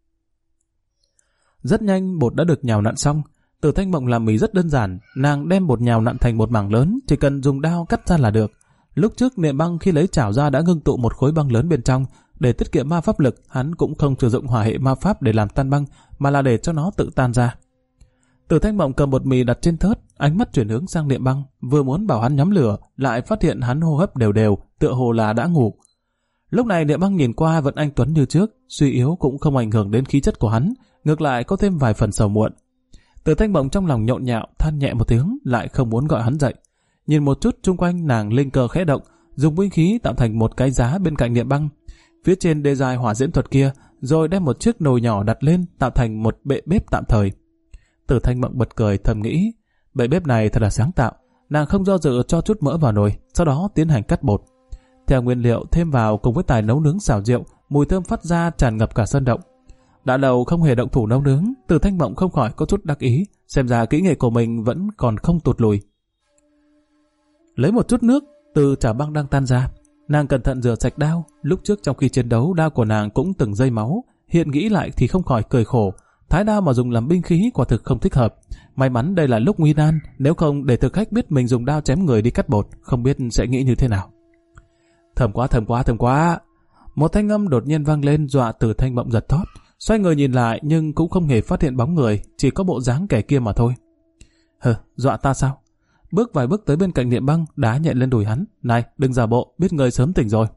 Rất nhanh bột đã được nhào nặn xong. Từ Thanh Mộng làm mì rất đơn giản, nàng đem bột nhào nặn thành một mảng lớn, chỉ cần dùng đao cắt ra là được. Lúc trước Niệm Băng khi lấy chảo ra đã ngưng tụ một khối băng lớn bên trong, để tiết kiệm ma pháp lực, hắn cũng không sử dụng hỏa hệ ma pháp để làm tan băng, mà là để cho nó tự tan ra. Từ Thanh Mộng cầm bột mì đặt trên thớt, ánh mắt chuyển hướng sang Niệm Băng, vừa muốn bảo hắn nhóm lửa, lại phát hiện hắn hô hấp đều đều, tựa hồ là đã ngủ. Lúc này Niệm Băng nhìn qua vẫn anh tuấn như trước, suy yếu cũng không ảnh hưởng đến khí chất của hắn, ngược lại có thêm vài phần sầu muộn. Từ Thanh Mộng trong lòng nhộn nhạo, than nhẹ một tiếng, lại không muốn gọi hắn dậy. Nhìn một chút chung quanh, nàng linh cơ khẽ động, dùng binh khí tạo thành một cái giá bên cạnh Niệm Băng. Phía trên đê dài hỏa diễm thuật kia, rồi đem một chiếc nồi nhỏ đặt lên, tạo thành một bệ bếp tạm thời. Từ Thanh Mộng bật cười thầm nghĩ, bệ bếp này thật là sáng tạo. Nàng không do dự cho chút mỡ vào nồi, sau đó tiến hành cắt bột. Theo nguyên liệu thêm vào cùng với tài nấu nướng xào rượu, mùi thơm phát ra tràn ngập cả sân động. Đã lâu không hề động thủ nấu nướng, Từ Thanh Mộng không khỏi có chút đắc ý, xem ra kỹ nghệ của mình vẫn còn không tụt lùi. Lấy một chút nước từ chảo băng đang tan ra, nàng cẩn thận rửa sạch đao. Lúc trước trong khi chiến đấu, đao của nàng cũng từng dây máu, hiện nghĩ lại thì không khỏi cười khổ. Thái đao mà dùng làm binh khí quả thực không thích hợp. May mắn đây là lúc nguy nan, nếu không để thực khách biết mình dùng đao chém người đi cắt bột, không biết sẽ nghĩ như thế nào. Thơm quá, thơm quá, thơm quá. Một thanh âm đột nhiên vang lên, dọa Từ Thanh Mộng giật thót. Xoay người nhìn lại nhưng cũng không hề phát hiện bóng người, chỉ có bộ dáng kẻ kia mà thôi. Dọa ta sao? Bước vài bước tới bên cạnh Niệm Băng, đá nhẹ lên đùi hắn. Này, đừng giả bộ, biết người sớm tỉnh rồi.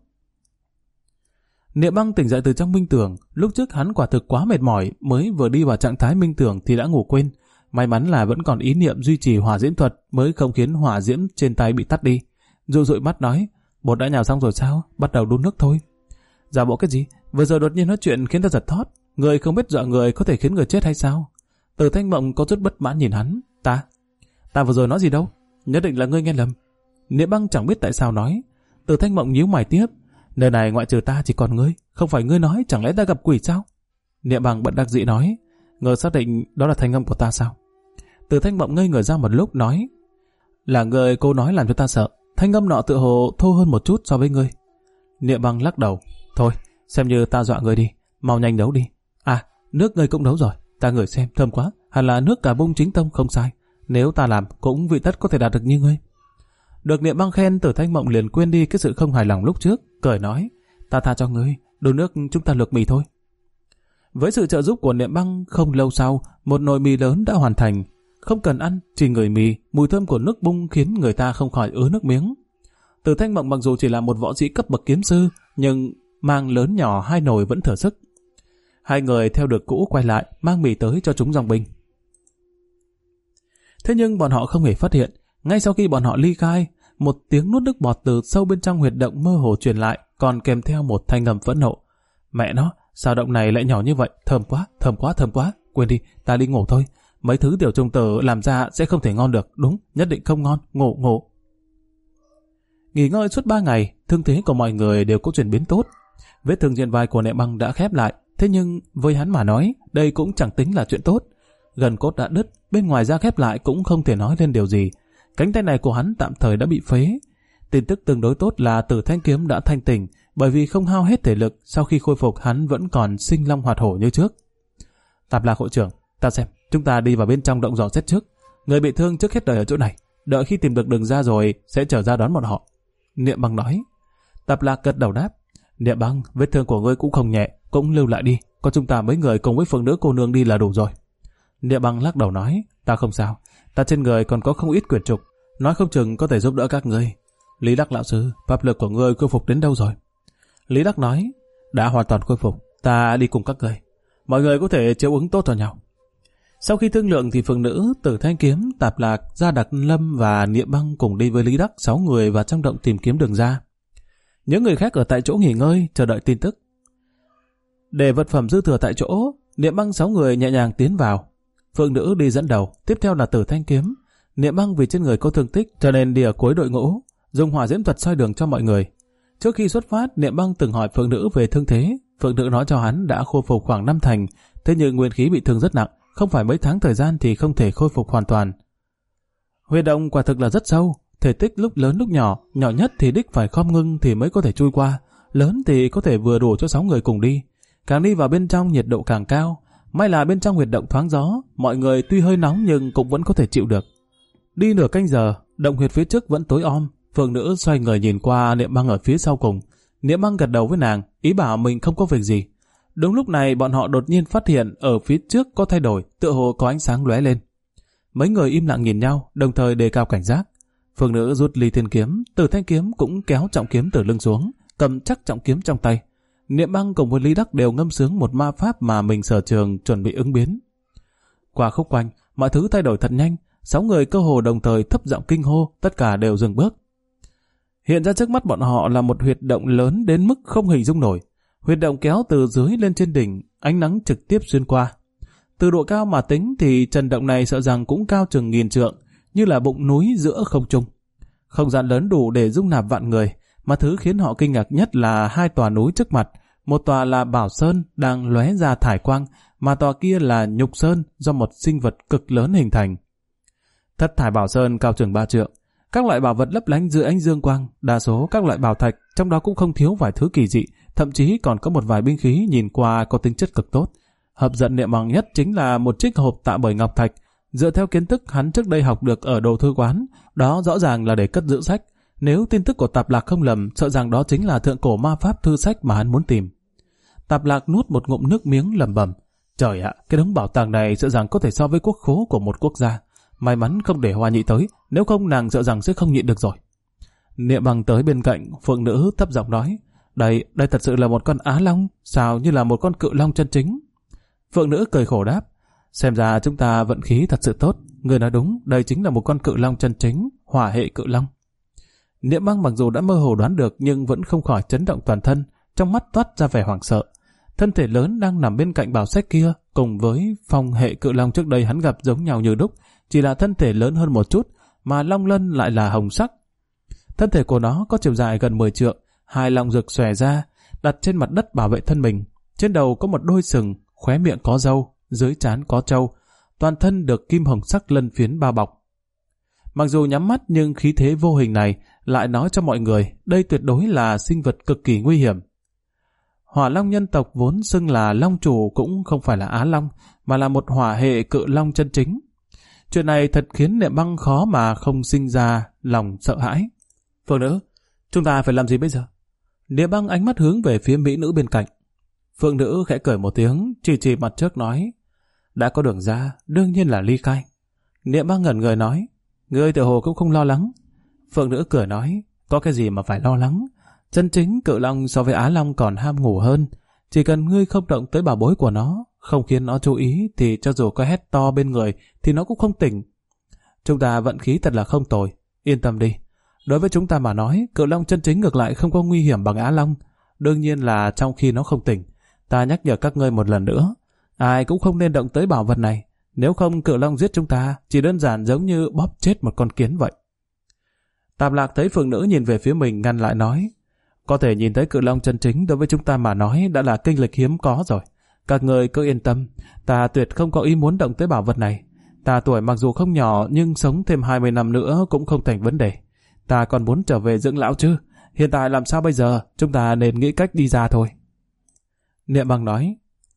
Niệm Băng tỉnh dậy từ trong minh tưởng. Lúc trước hắn quả thực quá mệt mỏi, mới vừa đi vào trạng thái minh tưởng thì đã ngủ quên. May mắn là vẫn còn ý niệm duy trì hỏa diễm thuật, mới không khiến hỏa diễm trên tay bị tắt đi. Dụ dụi mắt nói, bột đã nhào xong rồi sao? Bắt đầu đun nước thôi. Giả bộ cái gì? Vừa rồi đột nhiên nói chuyện khiến ta giật thót. Người không biết dọa người có thể khiến người chết hay sao? Từ Thanh Mộng có chút bất mãn nhìn hắn. Ta vừa rồi nói gì đâu? Nhất định là ngươi nghe lầm. Niệm Băng chẳng biết tại sao nói. Từ Thanh Mộng nhíu mày tiếp. Nơi này ngoại trừ ta chỉ còn ngươi, không phải ngươi nói chẳng lẽ ta gặp quỷ sao? Niệm Băng bận đắc dĩ nói. Ngươi xác định đó là thanh âm của ta sao? Từ Thanh Mộng ngây người ra một lúc nói. Là người cô nói làm cho ta sợ. Thanh âm nọ tựa hồ thô hơn một chút so với ngươi. Niệm Băng lắc đầu. Thôi, xem như ta dọa ngươi đi, mau nhanh nấu đi. À, nước ngươi cũng nấu rồi, ta ngửi xem thơm quá, hẳn là nước cà bung chính tông không sai. Nếu ta làm cũng vị tất có thể đạt được như ngươi. Được Niệm Băng khen, Từ Thanh Mộng liền quên đi cái sự không hài lòng lúc trước, cười nói, ta tha cho ngươi, đun nước chúng ta luộc mì thôi. Với sự trợ giúp của Niệm Băng, không lâu sau, một nồi mì lớn đã hoàn thành. Không cần ăn, chỉ ngửi mì, mùi thơm của nước bung khiến người ta không khỏi ứa nước miếng. Từ Thanh Mộng mặc dù chỉ là một võ sĩ cấp bậc kiếm sư, nhưng mang lớn nhỏ hai nồi vẫn thừa sức. Hai người theo được cũ quay lại, mang mì tới cho chúng dòng binh. Thế nhưng bọn họ không hề phát hiện. Ngay sau khi bọn họ ly khai, một tiếng nuốt nước bọt từ sâu bên trong huyệt động mơ hồ truyền lại, còn kèm theo một thanh âm phẫn nộ. Mẹ nó, sao động này lại nhỏ như vậy? Thơm quá, thơm quá, thơm quá. Quên đi, ta đi ngủ thôi. Mấy thứ tiểu trùng tử làm ra sẽ không thể ngon được. Đúng, nhất định không ngon. Ngủ. Nghỉ ngơi suốt 3 ngày, thương thế của mọi người đều có chuyển biến tốt. Vết thương trên vai của Niệm Băng đã khép lại. Thế nhưng với hắn mà nói, đây cũng chẳng tính là chuyện tốt. Gần cốt đã đứt, bên ngoài da khép lại cũng không thể nói lên điều gì. Cánh tay này của hắn tạm thời đã bị phế. Tin tức tương đối tốt là Tử Thanh Kiếm đã thanh tỉnh, bởi vì không hao hết thể lực, sau khi khôi phục hắn vẫn còn sinh long hoạt hổ như trước. Tạp Lạc hội trưởng, ta xem, chúng ta đi vào bên trong động dò xét trước. Người bị thương trước hết đợi ở chỗ này, đợi khi tìm được đường ra rồi sẽ trở ra đón bọn họ. Niệm Băng nói. Tạp Lạc gật đầu đáp. Niệm Băng, vết thương của ngươi cũng không nhẹ, cũng lưu lại đi, có chúng ta mấy người cùng với phượng nữ cô nương đi là đủ rồi. Niệm Băng lắc đầu nói, ta không sao, ta trên người còn có không ít quyển trục, nói không chừng có thể giúp đỡ các ngươi. Lý Đắc lão sư, pháp lực của ngươi khôi phục đến đâu rồi? Lý Đắc nói, đã hoàn toàn khôi phục, ta đi cùng các ngươi. Mọi người có thể chiếu ứng tốt cho nhau. Sau khi thương lượng thì phượng nữ, Tử Thanh Kiếm, Tạp Lạc, Gia Đặc Lâm và Niệm Băng cùng đi với Lý Đắc 6 người vào trong động tìm kiếm đường ra. Những người khác ở tại chỗ nghỉ ngơi, chờ đợi tin tức. Để vật phẩm dư thừa tại chỗ, Niệm Băng 6 người nhẹ nhàng tiến vào. Phượng nữ đi dẫn đầu, tiếp theo là Tử Thanh Kiếm. Niệm Băng vì trên người có thương tích cho nên đi ở cuối đội ngũ, dùng hỏa diễm thuật soi đường cho mọi người. Trước khi xuất phát, Niệm Băng từng hỏi Phượng nữ về thương thế. Phượng nữ nói cho hắn đã khôi phục khoảng 5 thành, thế nhưng nguyên khí bị thương rất nặng, không phải mấy tháng thời gian thì không thể khôi phục hoàn toàn. Huyệt động quả thực là rất sâu, thể tích lúc lớn lúc nhỏ, nhỏ nhất thì đích phải khom ngưng thì mới có thể chui qua, lớn thì có thể vừa đủ cho 6 người cùng đi. Càng đi vào bên trong nhiệt độ càng cao, may là bên trong huyệt động thoáng gió, mọi người tuy hơi nóng nhưng cũng vẫn có thể chịu được. Đi nửa canh giờ, động huyệt phía trước vẫn tối om, phượng nữ xoay người nhìn qua Niệm Băng ở phía sau cùng. Niệm Băng gật đầu với nàng, ý bảo mình không có việc gì. Đúng lúc này bọn họ đột nhiên phát hiện ở phía trước có thay đổi, tựa hồ có ánh sáng lóe lên. Mấy người im lặng nhìn nhau, đồng thời đề cao cảnh giác. Phượng nữ rút ly thiên kiếm, Tử Thanh Kiếm cũng kéo trọng kiếm từ lưng xuống, cầm chắc trọng kiếm trong tay. Niệm Băng cùng với Lý Đắc đều ngâm sướng một ma pháp mà mình sở trường chuẩn bị ứng biến. Qua khúc quanh, mọi thứ thay đổi thật nhanh, 6 người cơ hồ đồng thời thấp giọng kinh hô, tất cả đều dừng bước. Hiện ra trước mắt bọn họ là một huyệt động lớn đến mức không hình dung nổi. Huyệt động kéo từ dưới lên trên đỉnh, ánh nắng trực tiếp xuyên qua. Từ độ cao mà tính thì trần động này sợ rằng cũng cao chừng 1000 trượng, như là bụng núi giữa không trung. Không gian lớn đủ để dung nạp vạn người, mà thứ khiến họ kinh ngạc nhất là 2 tòa núi trước mặt. Một tòa là Bảo Sơn đang lóe ra thải quang, mà tòa kia là Nhục Sơn do một sinh vật cực lớn hình thành. Thất thải Bảo Sơn cao chừng 3 trượng. Các loại bảo vật lấp lánh dưới ánh dương quang, đa số các loại bảo thạch, trong đó cũng không thiếu vài thứ kỳ dị, thậm chí còn có một vài binh khí nhìn qua có tính chất cực tốt. Hấp dẫn Niệm Băng nhất chính là một chiếc hộp tạ bởi ngọc thạch. Dựa theo kiến thức hắn trước đây học được ở đồ thư quán, đó rõ ràng là để cất giữ sách. Nếu tin tức của Tạp Lạc không lầm, sợ rằng đó chính là thượng cổ ma pháp thư sách mà hắn muốn tìm. Tạp Lạc nuốt một ngụm nước miếng lẩm bẩm. Trời ạ, cái đống bảo tàng này sợ rằng có thể so với quốc khố của một quốc gia. May mắn không để Hoa Nhị tới, nếu không nàng sợ rằng sẽ không nhịn được rồi. Niệm Băng tới bên cạnh, phượng nữ thấp giọng nói, đây thật sự là một con á long, sao như là một con cự long chân chính. Phượng nữ cười khổ đáp, xem ra chúng ta vận khí thật sự tốt, người nói đúng, đây chính là một con cự long chân chính, hỏa hệ cự long. Niệm Băng mặc dù đã mơ hồ đoán được nhưng vẫn không khỏi chấn động toàn thân, trong mắt toát ra vẻ hoảng sợ. Thân thể lớn đang nằm bên cạnh bảo sách kia, cùng với phong hệ cự long trước đây hắn gặp giống nhau như đúc, chỉ là thân thể lớn hơn một chút, mà long lân lại là hồng sắc. Thân thể của nó có chiều dài gần 10 trượng, 2 long rực xòe ra, đặt trên mặt đất bảo vệ thân mình. Trên đầu có một đôi sừng, khóe miệng có râu, dưới trán có trâu, toàn thân được kim hồng sắc lân phiến bao bọc. Mặc dù nhắm mắt nhưng khí thế vô hình này lại nói cho mọi người đây tuyệt đối là sinh vật cực kỳ nguy hiểm. Hỏa long nhân tộc vốn xưng là long chủ cũng không phải là Á Long, mà là một hỏa hệ cự long chân chính. Chuyện này thật khiến Niệm Băng khó mà không sinh ra lòng sợ hãi. Phượng nữ, chúng ta phải làm gì bây giờ? Niệm Băng ánh mắt hướng về phía mỹ nữ bên cạnh. Phượng nữ khẽ cười một tiếng, chỉ mặt trước nói, đã có đường ra, đương nhiên là ly khai. Niệm Băng ngẩn người nói, ngươi tự hồ cũng không lo lắng. Phượng nữ cười nói, có cái gì mà phải lo lắng? Chân chính cự long so với Á Long còn ham ngủ hơn. Chỉ cần ngươi không động tới bảo bối của nó, không khiến nó chú ý, thì cho dù có hét to bên người thì nó cũng không tỉnh. Chúng ta vận khí thật là không tồi. Yên tâm đi. Đối với chúng ta mà nói, Cự Long chân chính ngược lại không có nguy hiểm bằng Á Long. Đương nhiên là trong khi nó không tỉnh. Ta nhắc nhở các ngươi một lần nữa. Ai cũng không nên động tới bảo vật này. Nếu không Cự Long giết chúng ta, chỉ đơn giản giống như bóp chết một con kiến vậy. Tạp Lạc thấy Phượng Nữ nhìn về phía mình ngăn lại nói. Có thể nhìn thấy Cự Long chân chính đối với chúng ta mà nói đã là kinh lịch hiếm có rồi. Các người cứ yên tâm, ta tuyệt không có ý muốn động tới bảo vật này. Ta tuổi mặc dù không nhỏ nhưng sống thêm 20 năm nữa cũng không thành vấn đề. Ta còn muốn trở về dưỡng lão chứ. Hiện tại làm sao bây giờ, chúng ta nên nghĩ cách đi ra thôi. Niệm Băng nói,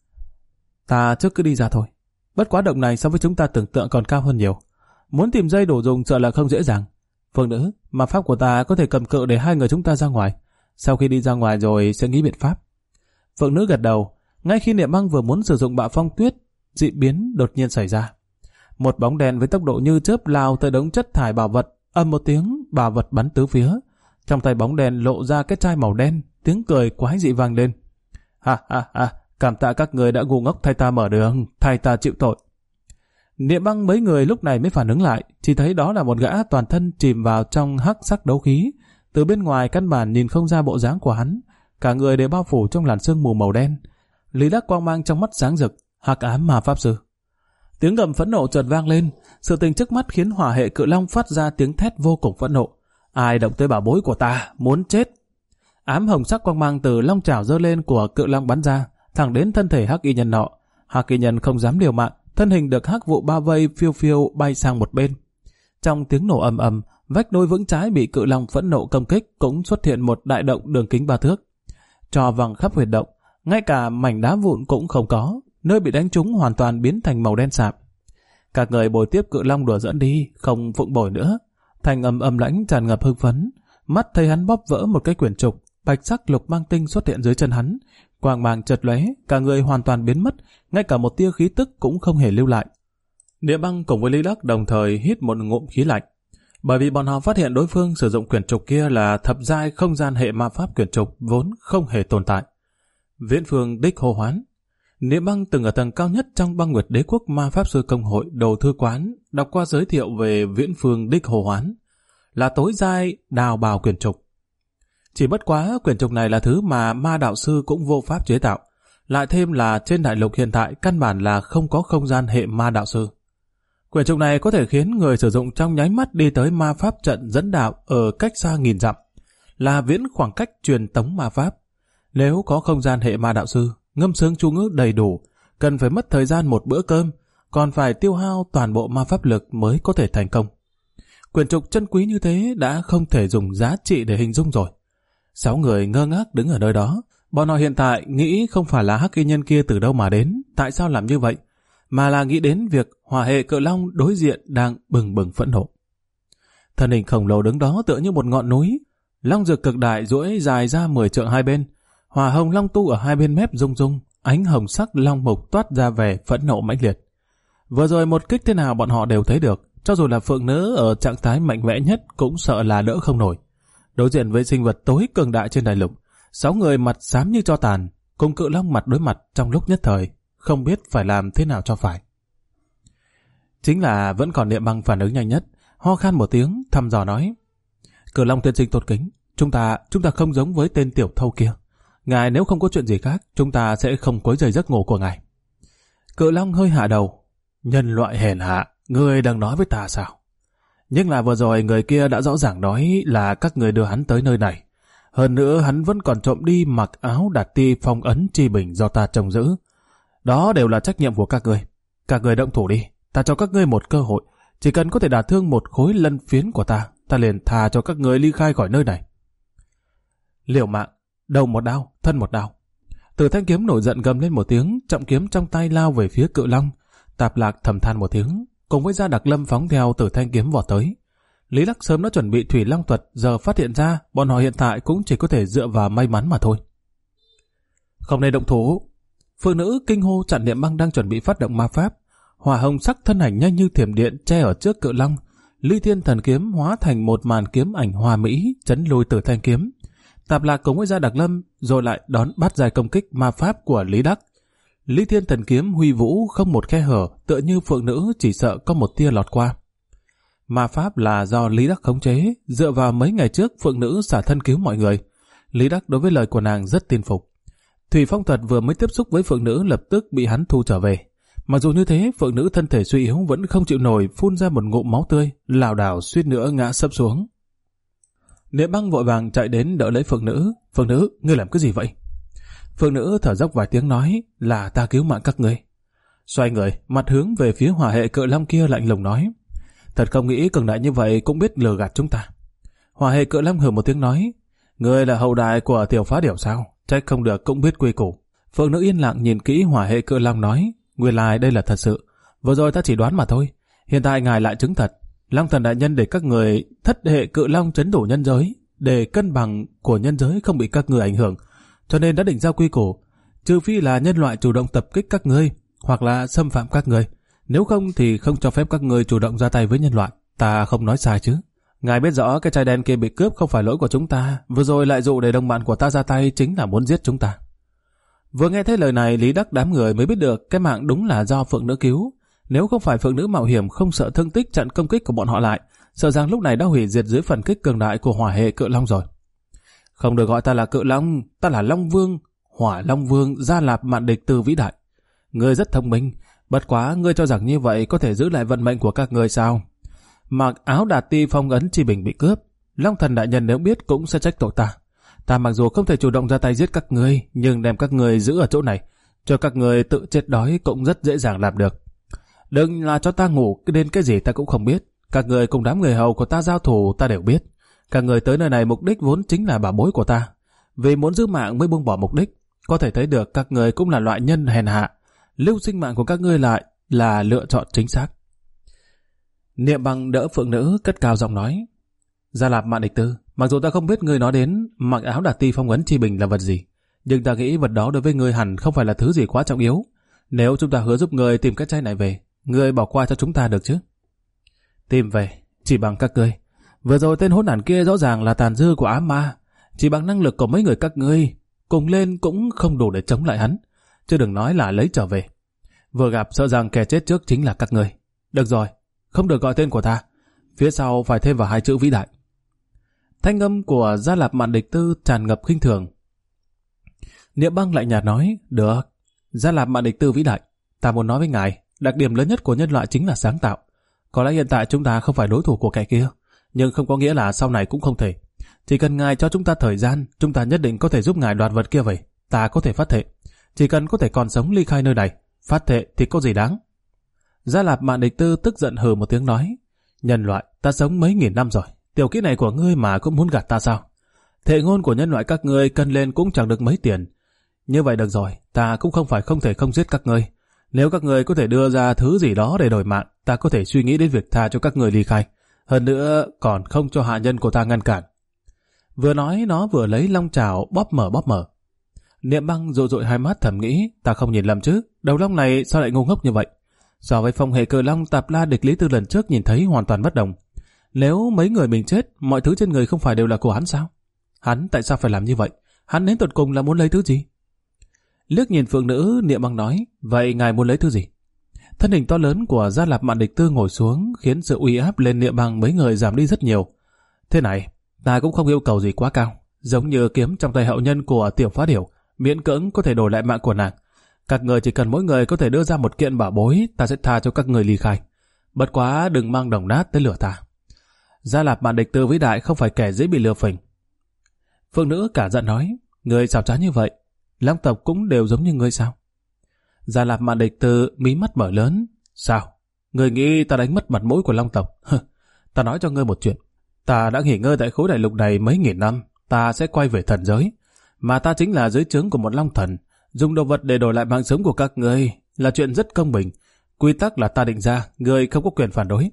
ta trước cứ đi ra thôi. Bất quá động này so với chúng ta tưởng tượng còn cao hơn nhiều. Muốn tìm dây đủ dùng sợ là không dễ dàng. Phượng Nữ, mà pháp của ta có thể cầm cự để hai người chúng ta ra ngoài. Sau khi đi ra ngoài rồi sẽ nghĩ biện pháp. Phượng Nữ gật đầu. Ngay khi Niệm Băng vừa muốn sử dụng bạo phong tuyết, dị biến đột nhiên xảy ra. Một bóng đèn với tốc độ như chớp lao tới đống chất thải bảo vật. Ầm một tiếng, bảo vật bắn tứ phía. Trong tay bóng đèn lộ ra cái chai màu đen, tiếng cười quái dị vang lên. Ha ha ha, cảm tạ các người đã ngu ngốc thay ta mở đường, thay ta chịu tội. Niệm Băng mấy người lúc này mới phản ứng lại, chỉ thấy đó là một gã toàn thân chìm vào trong hắc sắc đấu khí. Từ bên ngoài căn bản nhìn không ra bộ dáng của hắn, cả người đều bao phủ trong làn sương mù màu đen. Lý Đắc quang mang trong mắt sáng rực, hắc ám ma pháp sư. Tiếng gầm phẫn nộ chợt vang lên, sự tình trước mắt khiến hỏa hệ Cự Long phát ra tiếng thét vô cùng phẫn nộ. Ai động tới bảo bối của ta, muốn chết. Ám hồng sắc quang mang từ long chảo giơ lên của Cự Long bắn ra, thẳng đến thân thể hắc y nhân nọ. Hắc y nhân không dám liều mạng, thân hình được hắc vụ bao vây phiêu phiêu bay sang một bên. Trong tiếng nổ ầm ầm, vách đôi vững trái bị Cự Long phẫn nộ công kích cũng xuất hiện một đại động đường kính 3 thước. Trò vàng khắp huyệt động, ngay cả mảnh đá vụn cũng không có, nơi bị đánh trúng hoàn toàn biến thành màu đen sạm. Các người bồi tiếp Cự Long đùa giỡn đi, không phụng bồi nữa. Thành âm lãnh tràn ngập hưng phấn, mắt thấy hắn bóp vỡ một cái quyển trục, bạch sắc lục mang tinh xuất hiện dưới chân hắn, quang mang chợt lóe, cả người hoàn toàn biến mất, ngay cả một tia khí tức cũng không hề lưu lại. Niệm Băng cùng với Lý Đắc đồng thời hít một ngụm khí lạnh, bởi vì bọn họ phát hiện đối phương sử dụng quyển trục kia là thập giai không gian hệ ma pháp quyển trục vốn không hề tồn tại. Viễn Phương đích hô hoán. Niệm Băng từng ở tầng cao nhất trong Băng Nguyệt Đế Quốc Ma Pháp Sư Công hội Đồ Thư Quán đọc qua giới thiệu về Viễn Phương đích hô hoán, là tối giai đào bào quyển trục. Chỉ bất quá quyển trục này là thứ mà ma đạo sư cũng vô pháp chế tạo, lại thêm là trên đại lục hiện tại căn bản là không có không gian hệ ma đạo sư. Quyển trục này có thể khiến người sử dụng trong nháy mắt đi tới ma pháp trận dẫn đạo ở cách xa nghìn dặm, là viễn khoảng cách truyền tống ma pháp. Nếu có không gian hệ ma đạo sư, ngâm sướng chú ngữ đầy đủ, cần phải mất thời gian một bữa cơm, còn phải tiêu hao toàn bộ ma pháp lực mới có thể thành công. Quyển trục chân quý như thế đã không thể dùng giá trị để hình dung rồi. 6 người ngơ ngác đứng ở nơi đó, bọn họ hiện tại nghĩ không phải là hắc y nhân kia từ đâu mà đến, tại sao làm như vậy, mà là nghĩ đến việc hỏa hệ Cự Long đối diện đang bừng bừng phẫn nộ. Thân hình khổng lồ đứng đó tựa như một ngọn núi, long dược cực đại duỗi dài ra 10 trượng hai bên, hỏa hồng long tu ở hai bên mép rung rung, ánh hồng sắc long mục toát ra vẻ phẫn nộ mãnh liệt. Vừa rồi một kích thế nào bọn họ đều thấy được, cho dù là Phượng Nữ ở trạng thái mạnh mẽ nhất cũng sợ là đỡ không nổi. Đối diện với sinh vật tối cường đại trên đại lục, 6 người mặt xám như tro tàn, cùng Cự Long mặt đối mặt trong lúc nhất thời, không biết phải làm thế nào cho phải. Chính là vẫn còn Niệm Băng phản ứng nhanh nhất, ho khan một tiếng, thăm dò nói: Cự Long tiên sinh tôn kính, chúng ta không giống với tên tiểu thâu kia. Ngài nếu không có chuyện gì khác, chúng ta sẽ không quấy rầy giấc ngủ của ngài. Cự Long hơi hạ đầu: Nhân loại hèn hạ, ngươi đang nói với ta sao? Nhưng là vừa rồi người kia đã rõ ràng nói là các người đưa hắn tới nơi này. Hơn nữa hắn vẫn còn trộm đi mặc áo đạt ti phong ấn chi bình do ta trông giữ. Đó đều là trách nhiệm của các người. Các người động thủ đi, ta cho các ngươi một cơ hội. Chỉ cần có thể đả thương một khối lân phiến của ta, ta liền tha cho các người ly khai khỏi nơi này. Liều mạng, đầu một đao, thân một đao. Từ thanh kiếm nổi giận gầm lên một tiếng, trọng kiếm trong tay lao về phía Cự Long. Tạp Lạc thầm than một tiếng, cùng với Gia Đặc Lâm phóng theo từ thanh kiếm vọt tới. Lý Lắc sớm đã chuẩn bị thủy long thuật, giờ phát hiện ra bọn họ hiện tại cũng chỉ có thể dựa vào may mắn mà thôi. Không nên động thủ. Phượng Nữ kinh hô chặn Niệm Băng đang chuẩn bị phát động ma pháp. Hỏa hồng sắc thân ảnh nhanh như thiểm điện che ở trước Cự Long. Ly Thiên Thần Kiếm hóa thành một màn kiếm ảnh hoa mỹ chấn lùi từ thanh kiếm. Tạp Lạc cùng với Gia Đặc Lâm rồi lại đón bắt giải công kích ma pháp của Lý Đắc. Ly Thiên Thần Kiếm huy vũ không một khe hở, tựa như Phượng Nữ chỉ sợ có một tia lọt qua. Ma pháp là do Lý Đắc khống chế, dựa vào mấy ngày trước phượng nữ xả thân cứu mọi người. Lý Đắc đối với lời của nàng rất tin phục. Thủy Phong Thuật vừa mới tiếp xúc với phượng nữ lập tức bị hắn thu trở về. Mặc dù như thế, phượng nữ thân thể suy yếu vẫn không chịu nổi, phun ra một ngụm máu tươi, lảo đảo suýt nữa ngã sấp xuống. Niệm Băng vội vàng chạy đến đỡ lấy phượng nữ. Phượng nữ, ngươi làm cái gì vậy? Phượng nữ thở dốc vài tiếng nói, là ta cứu mạng các ngươi. Xoay người, mặt hướng về phía hỏa hệ cự long kia lạnh lùng nói, thật không nghĩ cường đại như vậy cũng biết lừa gạt chúng ta. Hỏa hệ cự long hừ một tiếng nói, ngươi là hậu đại của tiểu phá điểu sao? Trách không được cũng biết quy củ. Phượng nữ yên lặng nhìn kỹ hỏa hệ cự long nói, nguyên lai đây là thật sự. Vừa rồi ta chỉ đoán mà thôi. Hiện tại ngài lại chứng thật. Long thần đại nhân để các người thất hệ cự long trấn đổ nhân giới, để cân bằng của nhân giới không bị các người ảnh hưởng, cho nên đã định ra quy củ, trừ phi là nhân loại chủ động tập kích các ngươi hoặc là xâm phạm các ngươi, nếu không thì không cho phép các ngươi chủ động ra tay với nhân loại. Ta không nói sai chứ? Ngài biết rõ cái trai đen kia bị cướp không phải lỗi của chúng ta, vừa rồi lại dụ để đồng bạn của ta ra tay chính là muốn giết chúng ta. Vừa nghe thấy lời này, Lý Đắc đám người mới biết được cái mạng đúng là do phượng nữ cứu. Nếu không phải phượng nữ mạo hiểm không sợ thương tích chặn công kích của bọn họ lại, sợ rằng lúc này đã hủy diệt dưới phần kích cường đại của hỏa hệ cự long rồi. Không được gọi ta là cự long, ta là Long Vương, Hỏa Long Vương Gia Lạp Mạn Địch Tư vĩ đại. Ngươi rất thông minh, bất quá ngươi cho rằng như vậy có thể giữ lại vận mệnh của các ngươi sao? Mặc áo Đạt Ti phong ấn chi bình bị cướp, Long thần đại nhân nếu biết cũng sẽ trách tội ta. Ta mặc dù không thể chủ động ra tay giết các ngươi, nhưng đem các ngươi giữ ở chỗ này, cho các ngươi tự chết đói cũng rất dễ dàng làm được. Đừng là cho ta ngủ đến cái gì ta cũng không biết. Các người cùng đám người hầu của ta giao thủ ta đều biết. Các người tới nơi này mục đích vốn chính là bảo bối của ta. Vì muốn giữ mạng mới buông bỏ mục đích. Có thể thấy được các người cũng là loại nhân hèn hạ. Lưu sinh mạng của các ngươi lại là lựa chọn chính xác. Niệm Băng đỡ phượng nữ cất cao giọng nói, Gia Lạp Mạn Địch Tư, mặc dù ta không biết ngươi nói đến mặc áo Đạt Ti phong ấn chi bình là vật gì, nhưng ta nghĩ vật đó đối với ngươi hẳn không phải là thứ gì quá trọng yếu. Nếu chúng ta hứa giúp ngươi tìm cái chai này về, ngươi bỏ qua cho chúng ta được chứ? Tìm về, chỉ bằng các ngươi. Vừa rồi tên hỗn đản kia rõ ràng là tàn dư của ám ma, chỉ bằng năng lực của mấy người các ngươi cùng lên cũng không đủ để chống lại hắn, chứ đừng nói là lấy trở về. Vừa gặp sợ rằng kẻ chết trước chính là các ngươi. Được rồi, không được gọi tên của ta, phía sau phải thêm vào 2 chữ vĩ đại. Thanh âm của Gia Lạp Mạn Địch Tư tràn ngập khinh thường. Niệm Băng lạnh nhạt nói, được, Gia Lạp Mạn Địch Tư vĩ đại, ta muốn nói với ngài, đặc điểm lớn nhất của nhân loại chính là sáng tạo. Có lẽ hiện tại chúng ta không phải đối thủ của kẻ kia, nhưng không có nghĩa là sau này cũng không thể. Chỉ cần ngài cho chúng ta thời gian, chúng ta nhất định có thể giúp ngài đoạt vật kia về. Ta có thể phát thệ, chỉ cần có thể còn sống ly khai nơi này, phát thệ thì có gì đáng. Gia Lạp Mạn Địch Tư tức giận hừ một tiếng nói, nhân loại, ta sống mấy nghìn năm rồi, tiểu kỹ này của ngươi mà cũng muốn gạt ta sao? Thệ ngôn của nhân loại các ngươi cân lên cũng chẳng được mấy tiền. Như vậy được rồi, ta cũng không phải không thể không giết các ngươi. Nếu các ngươi có thể đưa ra thứ gì đó để đổi mạng, ta có thể suy nghĩ đến việc tha cho các ngươi ly khai. Hơn nữa còn không cho hạ nhân của ta ngăn cản. Vừa nói nó vừa lấy long chảo bóp mở. Niệm Băng dụ dội hai mắt thầm nghĩ, ta không nhìn lầm chứ, đầu long này sao lại ngu ngốc như vậy? So với phong hệ cự long Tạp La Địch Lý Tư lần trước nhìn thấy hoàn toàn bất đồng. Nếu mấy người mình chết, mọi thứ trên người không phải đều là của hắn sao? Hắn tại sao phải làm như vậy? Hắn đến tận cùng là muốn lấy thứ gì? Liếc nhìn phượng nữ, Niệm Băng nói, vậy ngài muốn lấy thứ gì? Thân hình to lớn của Gia Lạp Mạn Địch Tư ngồi xuống, khiến sự uy áp lên Niệm Băng mấy người giảm đi rất nhiều. Thế này, ta cũng không yêu cầu gì quá cao, giống như kiếm trong tay hậu nhân của tiểu phá điểu, miễn cưỡng có thể đổi lại mạng của nàng. Các người chỉ cần mỗi người có thể đưa ra một kiện bảo bối, ta sẽ tha cho các người ly khai. Bất quá đừng mang đồng nát tới lửa ta. Gia Lạp Mạn Địch Tư vĩ đại không phải kẻ dễ bị lừa phỉnh. Phượng nữ cả giận nói, người xảo trá như vậy, Long tộc cũng đều giống như ngươi sao? Gia Lạp Mạn Địch Tư mí mắt mở lớn, sao? Người nghĩ ta đánh mất mặt mũi của Long tộc? Ta nói cho ngươi một chuyện, ta đã nghỉ ngơi tại khối đại lục này mấy nghìn năm, ta sẽ quay về thần giới, mà ta chính là dưới trướng của một long thần, dùng đồ vật để đổi lại mạng sống của các ngươi là chuyện rất công bình, quy tắc là ta định ra, ngươi không có quyền phản đối.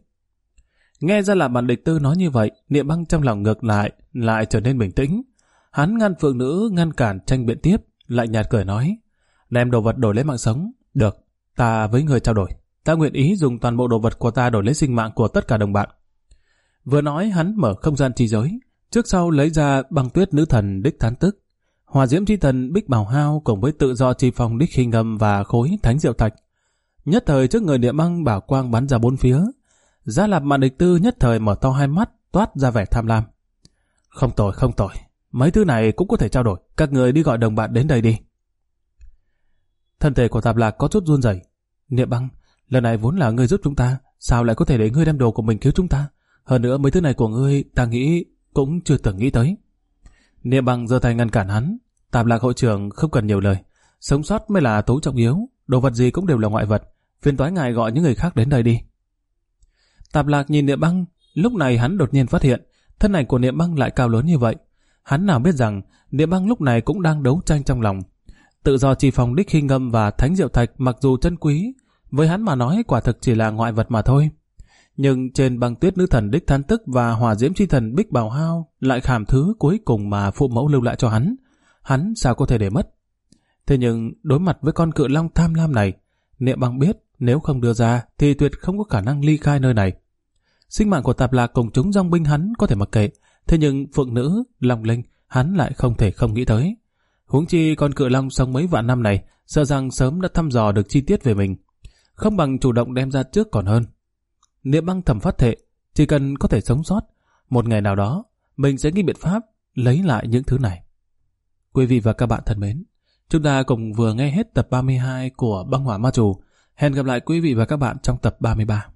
Nghe Gia Lạp Mạn Địch Tư nói như vậy, Niệm Băng trong lòng ngược lại trở nên bình tĩnh. Hắn ngăn phượng nữ ngăn cản tranh biện tiếp, lại nhạt cười nói, đem đồ vật đổi lấy mạng sống, được, ta với người trao đổi, ta nguyện ý dùng toàn bộ đồ vật của ta đổi lấy sinh mạng của tất cả đồng bạn. Vừa nói hắn mở không gian chi giới, trước sau lấy ra Băng Tuyết nữ thần Đích Thán Tức, Hỏa Diễm chi thần Bích Bảo Hao cùng với Tự Do chi phong Đích Khinh Ngâm và khối Thánh Diệu Thạch. Nhất thời trước người Niệm Băng bảo quang bắn ra bốn phía, Gia Lạp Mạn Địch Tư nhất thời mở to hai mắt, toát ra vẻ tham lam. Không tồi, mấy thứ này cũng có thể trao đổi, các người đi gọi đồng bạn đến đây đi. Thân thể của Tạp Lạc có chút run rẩy. Niệm Băng, lần này vốn là ngươi giúp chúng ta, sao lại có thể để ngươi đem đồ của mình cứu chúng ta? Hơn nữa mấy thứ này của ngươi, ta nghĩ cũng chưa từng nghĩ tới. Niệm Băng giơ tay ngăn cản hắn. Tạp Lạc hội trưởng không cần nhiều lời, sống sót mới là tối trọng yếu, đồ vật gì cũng đều là ngoại vật, phiền toái ngài gọi những người khác đến đây đi. Tạp Lạc nhìn Niệm Băng, lúc này hắn đột nhiên phát hiện thân ảnh của Niệm Băng lại cao lớn như vậy. Hắn nào biết rằng Niệm Băng lúc này cũng đang đấu tranh trong lòng. Tự do chi phòng đích khi ngâm và thánh diệu thạch mặc dù chân quý, với hắn mà nói quả thực chỉ là ngoại vật mà thôi. Nhưng trên băng tuyết nữ thần đích Than Tức và hỏa diễm chi thần Bích Bào Hao lại khảm thứ cuối cùng mà phụ mẫu lưu lại cho hắn sao có thể để mất. Thế nhưng đối mặt với con cự long tham lam này, Niệm Băng biết nếu không đưa ra thì tuyệt không có khả năng ly khai nơi này. Sinh mạng của Tạp Lạc cùng chúng dòng binh hắn có thể mặc kệ, thế nhưng phượng nữ, long linh hắn lại không thể không nghĩ tới. Huống chi con cự long sống mấy vạn năm này, sợ rằng sớm đã thăm dò được chi tiết về mình, không bằng chủ động đem ra trước còn hơn. Niệm Băng thầm phát thệ, chỉ cần có thể sống sót, một ngày nào đó mình sẽ nghĩ biện pháp lấy lại những thứ này. Quý vị và các bạn thân mến, chúng ta cùng vừa nghe hết tập 32 của Băng Hỏa Ma Chủ. Hẹn gặp lại quý vị và các bạn trong tập 33.